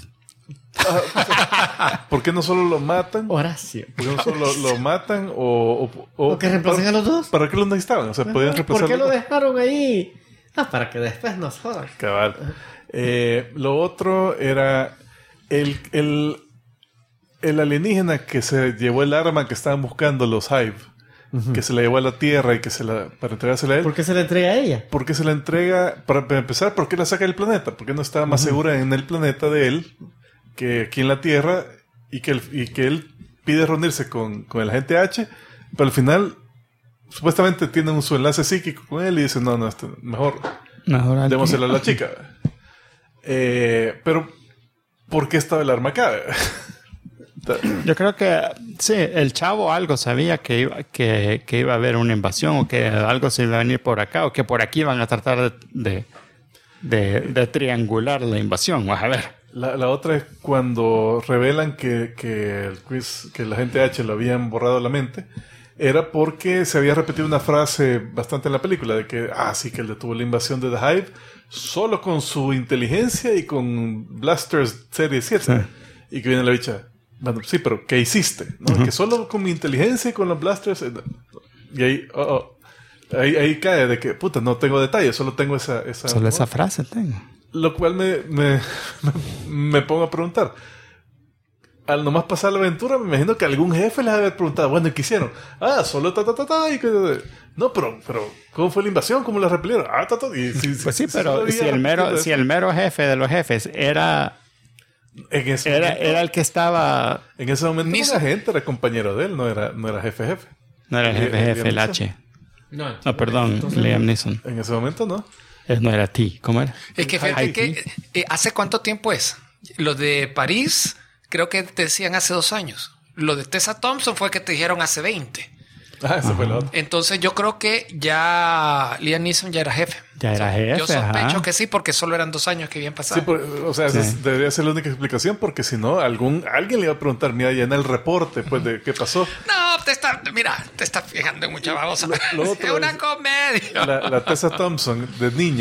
¿Por qué no solo lo matan? Horacio. ¿Por qué no solo lo matan? ¿O que reemplacen a los dos? ¿Para qué los necesitaban? O sea, podían reemplazar ¿Por qué a los lo dos. dejaron ahí? Para que después nos jodan. Cabal. Lo otro era el alienígena que se llevó el arma que estaban buscando los Hive, que se la llevó a la Tierra y para entregársela a él. ¿Por qué se le entrega a ella? ¿Por qué se la entrega? Para empezar, ¿por qué la saca del planeta? ¿Por qué no estaba más segura en el planeta de él que aquí en la Tierra? Y que él pide reunirse con el agente H, pero al final supuestamente tienen su enlace psíquico con él y dicen, no, mejor démosela a la chica. Pero ¿por qué estaba el arma acá? Yo creo que sí, el chavo algo sabía que iba a haber una invasión o que algo se iba a venir por acá o que por aquí iban a tratar de triangular la invasión. Vamos a ver. La otra es cuando revelan que la gente H lo habían borrado la mente, era porque se había repetido una frase bastante en la película de que, sí, que él detuvo la invasión de The Hive solo con su inteligencia y con Blasters Serie 7. Sí. Y que viene la bicha, bueno, sí, pero ¿qué hiciste? ¿No? Que solo con mi inteligencia y con los Blasters... Y ahí, ahí cae de que, puta, no tengo detalles, solo tengo esa solo esa frase tengo. Lo cual me pongo a preguntar. Al nomás pasar la aventura, me imagino que algún jefe les había preguntado, bueno, ¿y qué hicieron? Solo y que... No, pero ¿cómo fue la invasión? ¿Cómo la repelieron? Pues sí, pero si el mero jefe de los jefes era el que estaba... En ese momento la gente era compañero de él, no era jefe. No era el jefe, el H. No, perdón, Liam Neeson. En ese momento no. No era T, ¿cómo era? Es que fíjate que ¿hace cuánto tiempo es? Lo de París, creo que te decían hace 2 años. Lo de Tessa Thompson fue que te dijeron hace 20. Eso fue lo otro. Entonces yo creo que ya Liam Neeson ya era jefe. Ya era jefe. Yo sospecho que sí, porque solo eran 2 años que habían pasado. Sí, esa debería ser la única explicación, porque si no, alguien le iba a preguntar, mira, ya en el reporte, pues, de qué pasó. No, te estás fijando en mucha babosa. Lo otro es una comedia. La Tessa Thompson, de niña,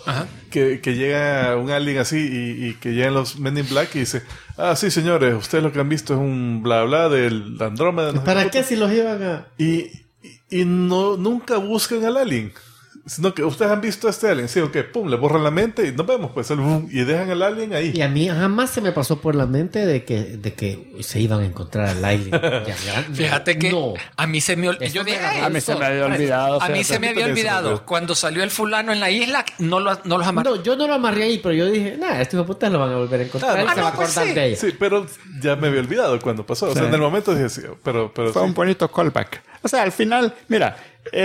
Ajá. que llega un alien así y que llegan los Men in Black y dice, sí señores, ustedes lo que han visto es un bla bla del Andrómeda. No sé ¿Para qué si los llevan a...? Y nunca buscan al alien. Sino que ustedes han visto a este alien. Sí, ok, pum, le borran la mente y nos vemos. Pues, y dejan al alien ahí. Y a mí jamás se me pasó por la mente de que se iban a encontrar al alien. Fíjate que no. a mí se me olvidó. Yo dije, A mí se me había olvidado. a mí se me había olvidado. Cuando salió el fulano en la isla, no los amarró. No, yo no lo amarré ahí, pero yo dije, estos hijos de putas lo van a volver a encontrar. Él se va a pues acordar sí. de ella. Sí, pero ya me había olvidado cuando pasó. O sea, en el momento dije, sí, pero Fue sí. un bonito callback. O sea, al final, mira,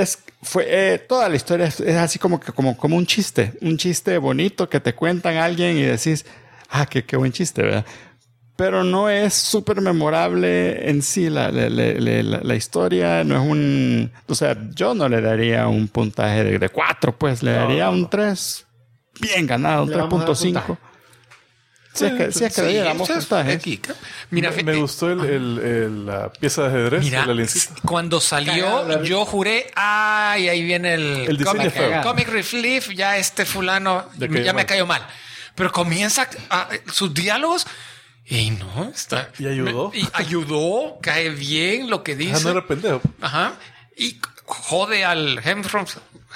toda la historia es así como un chiste. Un chiste bonito que te cuentan a alguien y decís, qué buen chiste, ¿verdad? Pero no es súper memorable en sí la historia. No es un... O sea, yo no le daría un puntaje de 4, pues. Le daría un 3. Bien ganado, un Le vamos a dar 3.5. Si es que le diéramos puntaje. Mira, Me gustó la pieza de ajedrez mira, del aliencito. cuando salió, yo juré, y ahí viene El diseño comic, feo. comic relief, ya este fulano ya me cayó mal. Pero comienza sus diálogos y no, está... ¿Y ayudó? Y ayudó, cae bien lo que dice. No era pendejo. Ajá. Y jode al Hemsworth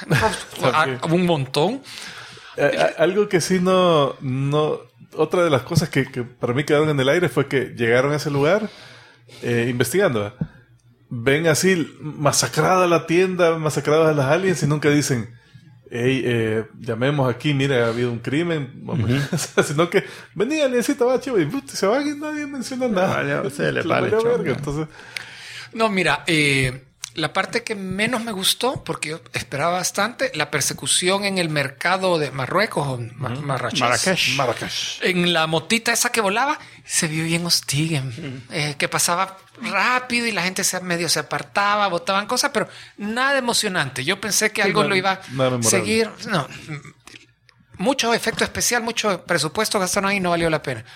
un montón. Algo que sí no... Otra de las cosas que para mí quedaron en el aire fue que llegaron a ese lugar investigando. ¿Verdad? Ven así masacrada la tienda, masacradas a las aliens y nunca dicen, llamemos aquí, mire, ha habido un crimen. Sino que venía aliencita, va chivo, y se va y nadie menciona nada. Entonces... No, mira, la parte que menos me gustó, porque yo esperaba bastante, la persecución en el mercado de Marruecos, o Marrakech. En la motita esa que volaba, se vio bien hostil. Que pasaba rápido y la gente medio se apartaba, botaban cosas, pero nada emocionante. Yo pensé que algo lo iba a seguir. No, mucho efecto especial, mucho presupuesto gastaron ahí, no valió la pena.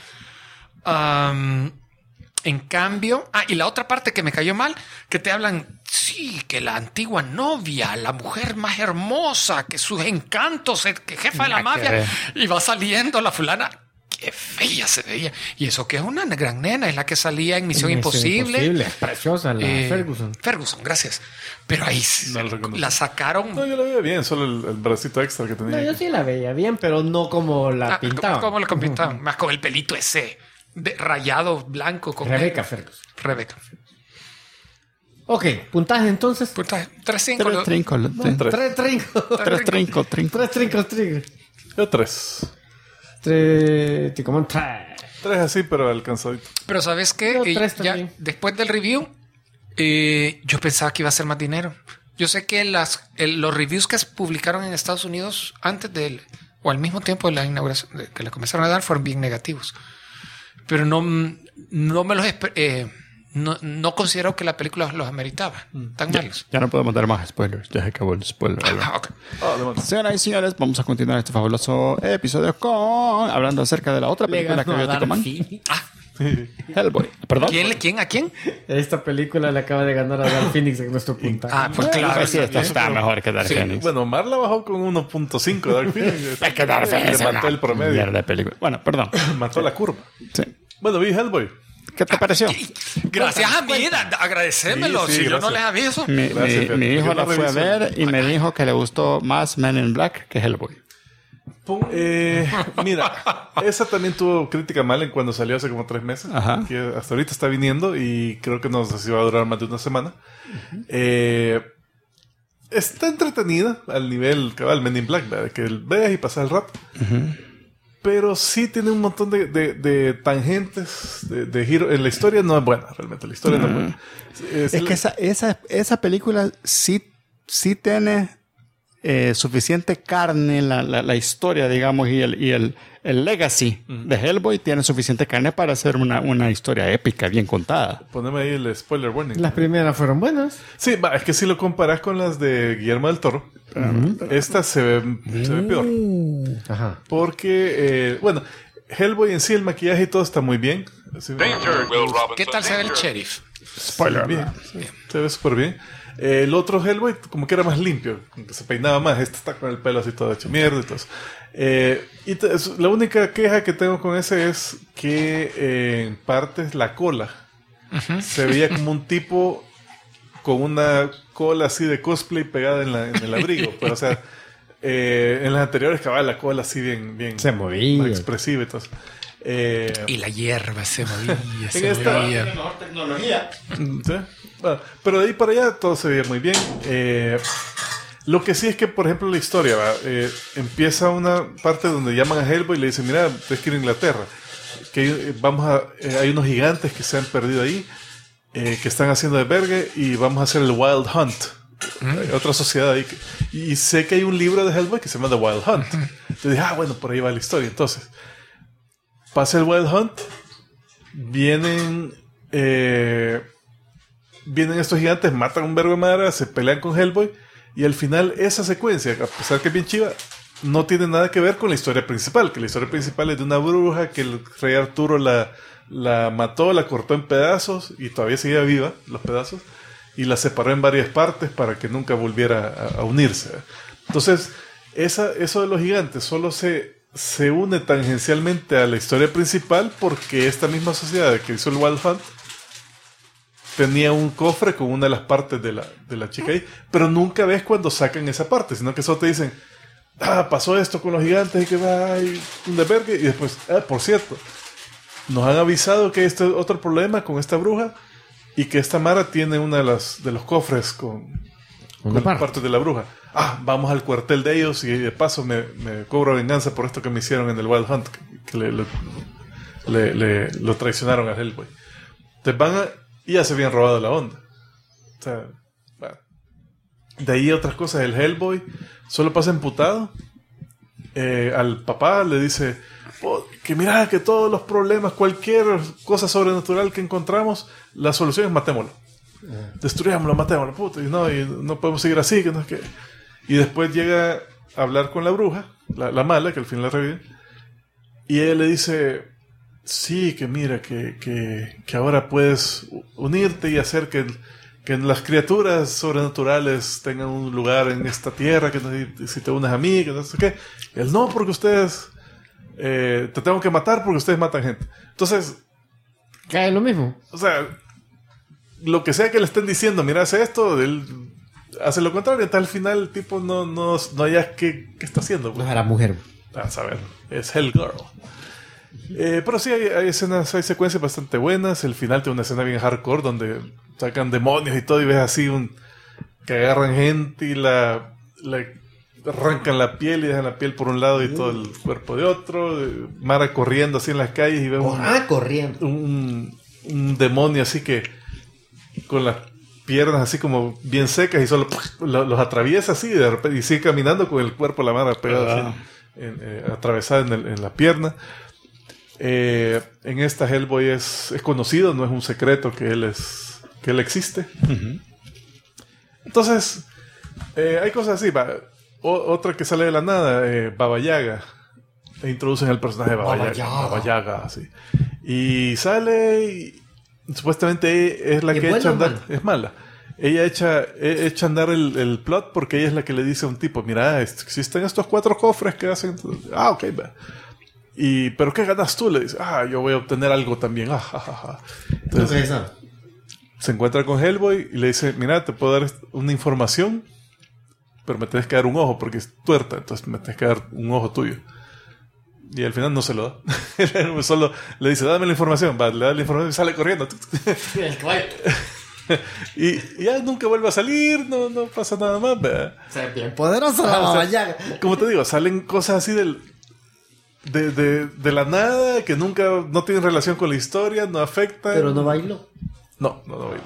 En cambio, y la otra parte que me cayó mal, que te hablan, sí, que la antigua novia, la mujer más hermosa, que sus encantos, que jefa de la mafia, y va saliendo la fulana, qué fea se veía. Y eso que es una gran nena, es la que salía en Misión Imposible. Es preciosa, la Ferguson. Ferguson, gracias. Pero ahí la sacaron. No, yo la veía bien, solo el bracito extra que tenía. No, yo sí la veía bien, pero no como la pintaban. Como la pintaban, más con el pelito ese. Rayado blanco con Rebecca Ferguson. Ok, puntaje entonces. Puntaje 3-5. 3 trincos. Yo 3. 3 así, pero alcanzadito. Pero ¿sabes qué? Yo 3 también. Después del review, yo pensaba que iba a ser más dinero. Yo sé que los reviews que se publicaron en Estados Unidos antes o al mismo tiempo de la inauguración, que le comenzaron a dar, fueron bien negativos. Pero no me los no considero que la película los ameritaba tan malos. Ya no podemos dar más spoilers. Ya se acabó el spoiler. Okay. Señoras y señores, vamos a continuar este fabuloso episodio hablando acerca de la otra película que vio Tico Man. Hellboy. ¿Perdón? ¿Quién? ¿A quién? Esta película le acaba de ganar a Dark Phoenix en nuestro puntaje. Pues claro. Sí, está mejor que Dark Phoenix. Bueno, Mar la bajó con 1.5 Dark Phoenix. Es que Dark Phoenix le mató el promedio. Mierda de película. Bueno, perdón. Mató la curva. Sí. Bueno, vi Hellboy. ¿Qué te pareció? Gracias a mí, agradecémelo. Sí, si yo no gracias. les aviso. Mi hijo Yo la fue a ver y me dijo que le gustó más Men in Black que Hellboy. Mira, esa también tuvo crítica mal en cuando salió hace como 3 meses. Ajá. Que hasta ahorita está viniendo y creo que no sé si va a durar más de una semana. Está entretenida al nivel cabal Men in Black, ¿verdad? Que veas y pasas el rato. Pero sí tiene un montón de tangentes, de giro. En la historia no es buena, realmente. La historia no es buena. Es que esa película sí tiene suficiente carne, la historia, digamos, y el legacy de Hellboy tiene suficiente carne para hacer una historia épica, bien contada. Poneme ahí el spoiler warning. Las primeras fueron buenas. Sí, es que si lo comparas con las de Guillermo del Toro, esta se ve peor. Ajá. Porque, Hellboy en sí, el maquillaje y todo está muy bien. ¿Qué tal se ve el sheriff? Spoiler. Bien, sí, se ve súper bien. El otro Hellboy como que era más limpio, como que se peinaba más. Este está con el pelo así todo hecho mierda y todo eso. La única queja que tengo con ese es que en partes la cola se veía como un tipo con una cola así de cosplay pegada en el abrigo. Pero o sea, en las anteriores cabal la cola así bien Se movía. más expresiva y todo eso. Y la hierba se movía, En esta- Tiene movía. mejor tecnología. ¿Sí? Bueno, pero de ahí para allá todo se veía muy bien. Lo que sí es que, por ejemplo, la historia empieza una parte donde llaman a Hellboy y le dicen, mira, tienes que ir a Inglaterra, que hay unos gigantes que se han perdido ahí, que están haciendo albergue y vamos a hacer el Wild Hunt. Hay otra sociedad ahí. Y sé que hay un libro de Hellboy que se llama The Wild Hunt. Entonces dije, bueno, por ahí va la historia. Entonces, pasa el Wild Hunt, vienen estos gigantes, matan un verbo de madre, se pelean con Hellboy y al final esa secuencia, a pesar que es bien chiva, no tiene nada que ver con la historia principal, que la historia principal es de una bruja que el rey Arturo la mató, la cortó en pedazos y todavía seguía viva los pedazos y la separó en varias partes para que nunca volviera a unirse. Entonces, eso de los gigantes solo se une tangencialmente a la historia principal porque esta misma sociedad que hizo el Wild Hunt tenía un cofre con una de las partes de la chica ahí, pero nunca ves cuando sacan esa parte, sino que solo te dicen, pasó esto con los gigantes y que va hay un desvergue, y después, por cierto, nos han avisado que hay este otro problema con esta bruja y que esta Mara tiene uno de los cofres con parte de la bruja. Vamos al cuartel de ellos y de paso me cobro venganza por esto que me hicieron en el Wild Hunt, que lo traicionaron a Hellboy. Entonces y ya se habían robado la onda. O sea, bueno. De ahí otras cosas, el Hellboy solo pasa emputado. Al papá le dice que mira que todos los problemas, cualquier cosa sobrenatural que encontramos, la solución es matémoslo. Destruyámoslo, matémoslo, puta, y no podemos seguir así, que no es que... Y después llega a hablar con la bruja, la mala, que al fin la revive, y ella le dice, sí, que mira, que ahora puedes unirte y hacer que las criaturas sobrenaturales tengan un lugar en esta tierra, que si te unes a mí, que no sé qué. Y él, no, porque ustedes, te tengo que matar porque ustedes matan gente. Entonces... Cae lo mismo. O sea, lo que sea que le estén diciendo, mira, hace esto, él hace lo contrario, hasta al final el tipo no haya qué está haciendo. No era mujer. A saber, es Hellgirl. Pero sí, hay secuencias bastante buenas. El final tiene una escena bien hardcore donde sacan demonios y todo y ves así que agarran gente y la arrancan la piel y dejan la piel por un lado y todo el cuerpo de otro. Mara corriendo así en las calles y ves corriendo. un demonio así que con las piernas así como bien secas y solo los atraviesa así y de repente y sigue caminando con el cuerpo de la Mara pegada así, atravesada en la pierna. En esta Hellboy es conocido, no es un secreto que él existe. Uh-huh. Entonces hay cosas así. Otra que sale de la nada, Baba Yaga. Introducen el personaje de Baba Yaga, así. Y sale y supuestamente es la que echa a andar. Es mala. Ella echa a andar el plot porque ella es la que le dice a un tipo, mira, existen estos 4 cofres que hacen... ok, va. ¿Pero qué ganas tú? Le dice, yo voy a obtener algo también. Entonces, se encuentra con Hellboy y le dice, mira, te puedo dar una información, pero me tienes que dar un ojo porque es tuerta, entonces me tienes que dar un ojo tuyo. Y al final no se lo da. Solo le dice, dame la información. Le da la información y sale corriendo. y ya nunca vuelve a salir, no pasa nada más. ¿Verdad? O sea, bien poderosa la Baba Yaga. Como te digo, salen cosas así de la nada, que no tienen relación con la historia, no afectan. Pero no bailó. No bailó.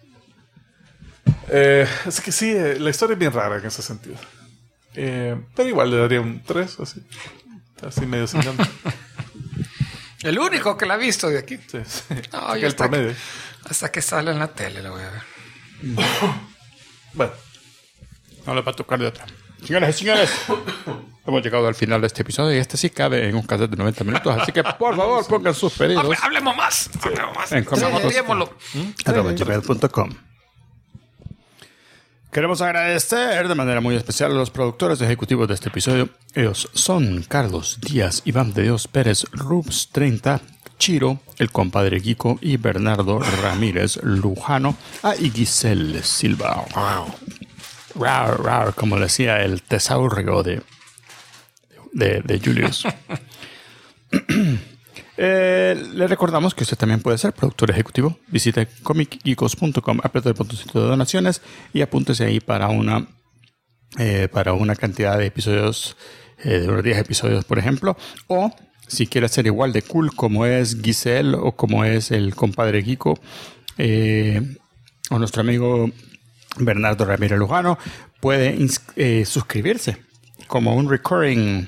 Así que sí, la historia es bien rara en ese sentido. Pero igual le daría un 3, así medio sin ganas. El único que la ha visto de aquí. Sí. No, el promedio. Hasta que sale en la tele la voy a ver. Bueno. No le va a tocar de otra. Señoras y señores, hemos llegado al final de este episodio y este sí cabe en un cassette de 90 minutos. Así que, por favor, pongan sus pedidos. Hablemos más. Hablemos más. En Saboteémoslo. @gmail.com. Queremos agradecer de manera muy especial a los productores ejecutivos de este episodio. Ellos son Carlos Díaz, Iván de Dios Pérez, Rubs 30, Chiro, el compadre Kiko y Bernardo Ramírez Lujano, y Giselle Silva. Rar, rar, como decía el tesaurrio de Julius. Le recordamos que usted también puede ser productor ejecutivo. Visite comicgeekos.com, apriete el botoncito de donaciones y apúntese ahí para una cantidad de episodios, de unos 10 episodios, por ejemplo. O si quiere ser igual de cool como es Giselle o como es el compadre Kiko o nuestro amigo Bernardo Ramírez Lujano, puede suscribirse como un recurring...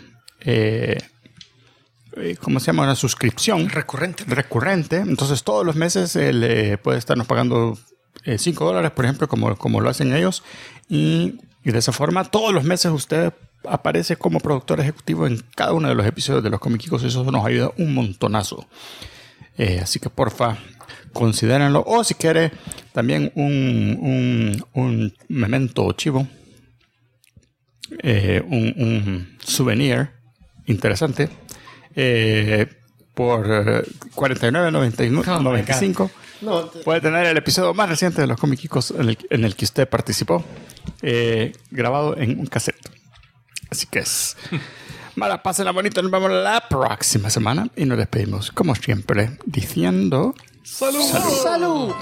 ¿cómo se llama? Una suscripción recurrente. Entonces todos los meses él puede estarnos pagando $5, por ejemplo, como lo hacen ellos, y de esa forma todos los meses usted aparece como productor ejecutivo en cada uno de los episodios de los Comic Geekos. Eso nos ayuda un montonazo, así que porfa, considérenlo. O si quiere también un memento chivo, un souvenir interesante, por $49.95 puede tener el episodio más reciente de los Comic Geekos en el que usted participó, grabado en un cassette. Así que es mala, pásenla bonito. Nos vemos la próxima semana y nos despedimos como siempre diciendo ¡Salud! ¡Salud! ¡Salud!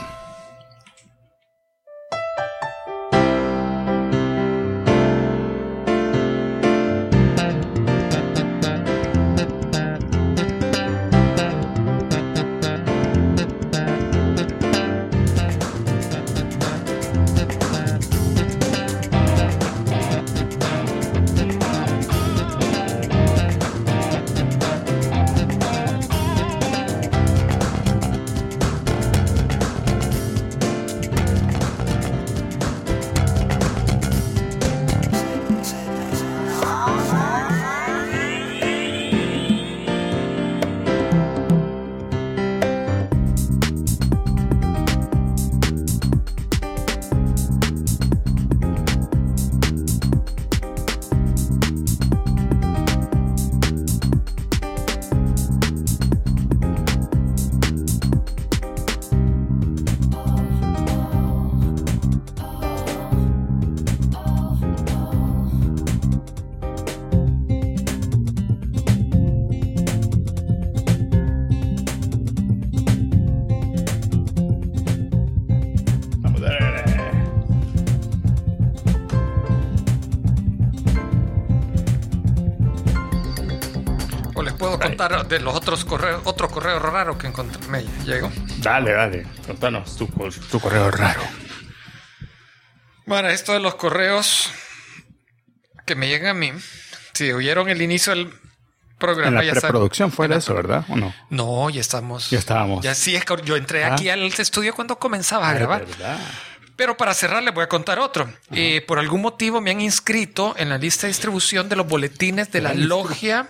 De los otro correo raro que encontré, me llegó. Dale, contanos tu correo raro. Bueno, esto de los correos que me llegan a mí, si oyeron el inicio del programa, en la preproducción fue eso, ¿verdad? ¿O no? No, ya estábamos. Ya sí, es que yo entré aquí al estudio cuando comenzaba a grabar. ¿Verdad? Pero para cerrar les voy a contar otro. Por algún motivo me han inscrito en la lista de distribución de los boletines de la logia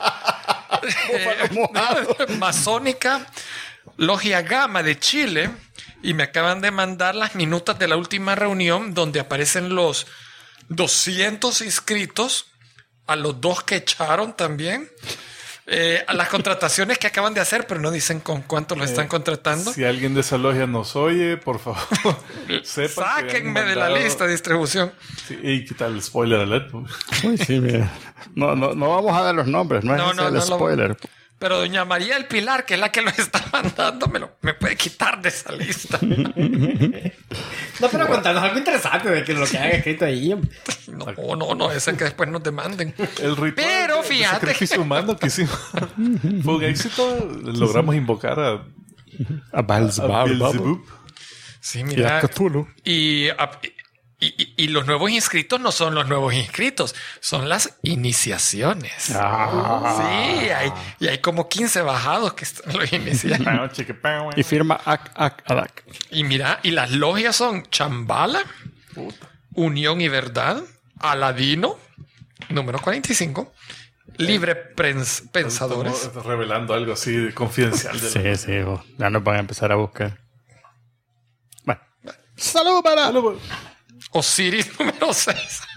masónica Logia Gama de Chile, y me acaban de mandar las minutas de la última reunión donde aparecen los 200 inscritos, a los 2 que echaron también, a las contrataciones que acaban de hacer, pero no dicen con cuánto lo están contratando. Si alguien de esa logia nos oye, por favor, sáquenme de la lista de distribución. Sí, y quita el spoiler alert. Uy, sí, mira. No vamos a dar los nombres, no es el spoiler. Pero doña María del Pilar, que es la que lo está mandando, me puede quitar de esa lista. No, pero contanos algo interesante de que lo que hayan escrito ahí. No, ese que después nos demanden. El ritual pero fíjate, de sacrificio humano que hicimos fue un éxito. Logramos invocar a Beelzebub. Sí, mira. Y los nuevos inscritos no son los nuevos inscritos, son las iniciaciones. Sí, hay como 15 bajados que están los iniciados. Y firma Adak. Y mira, y las logias son Chambala, Unión y Verdad, Aladino, Número 45. Libre pensadores. Estamos revelando algo así confidencial. Sí, ya nos van a empezar a buscar. Bueno. ¡Salud para! Osiris número 6.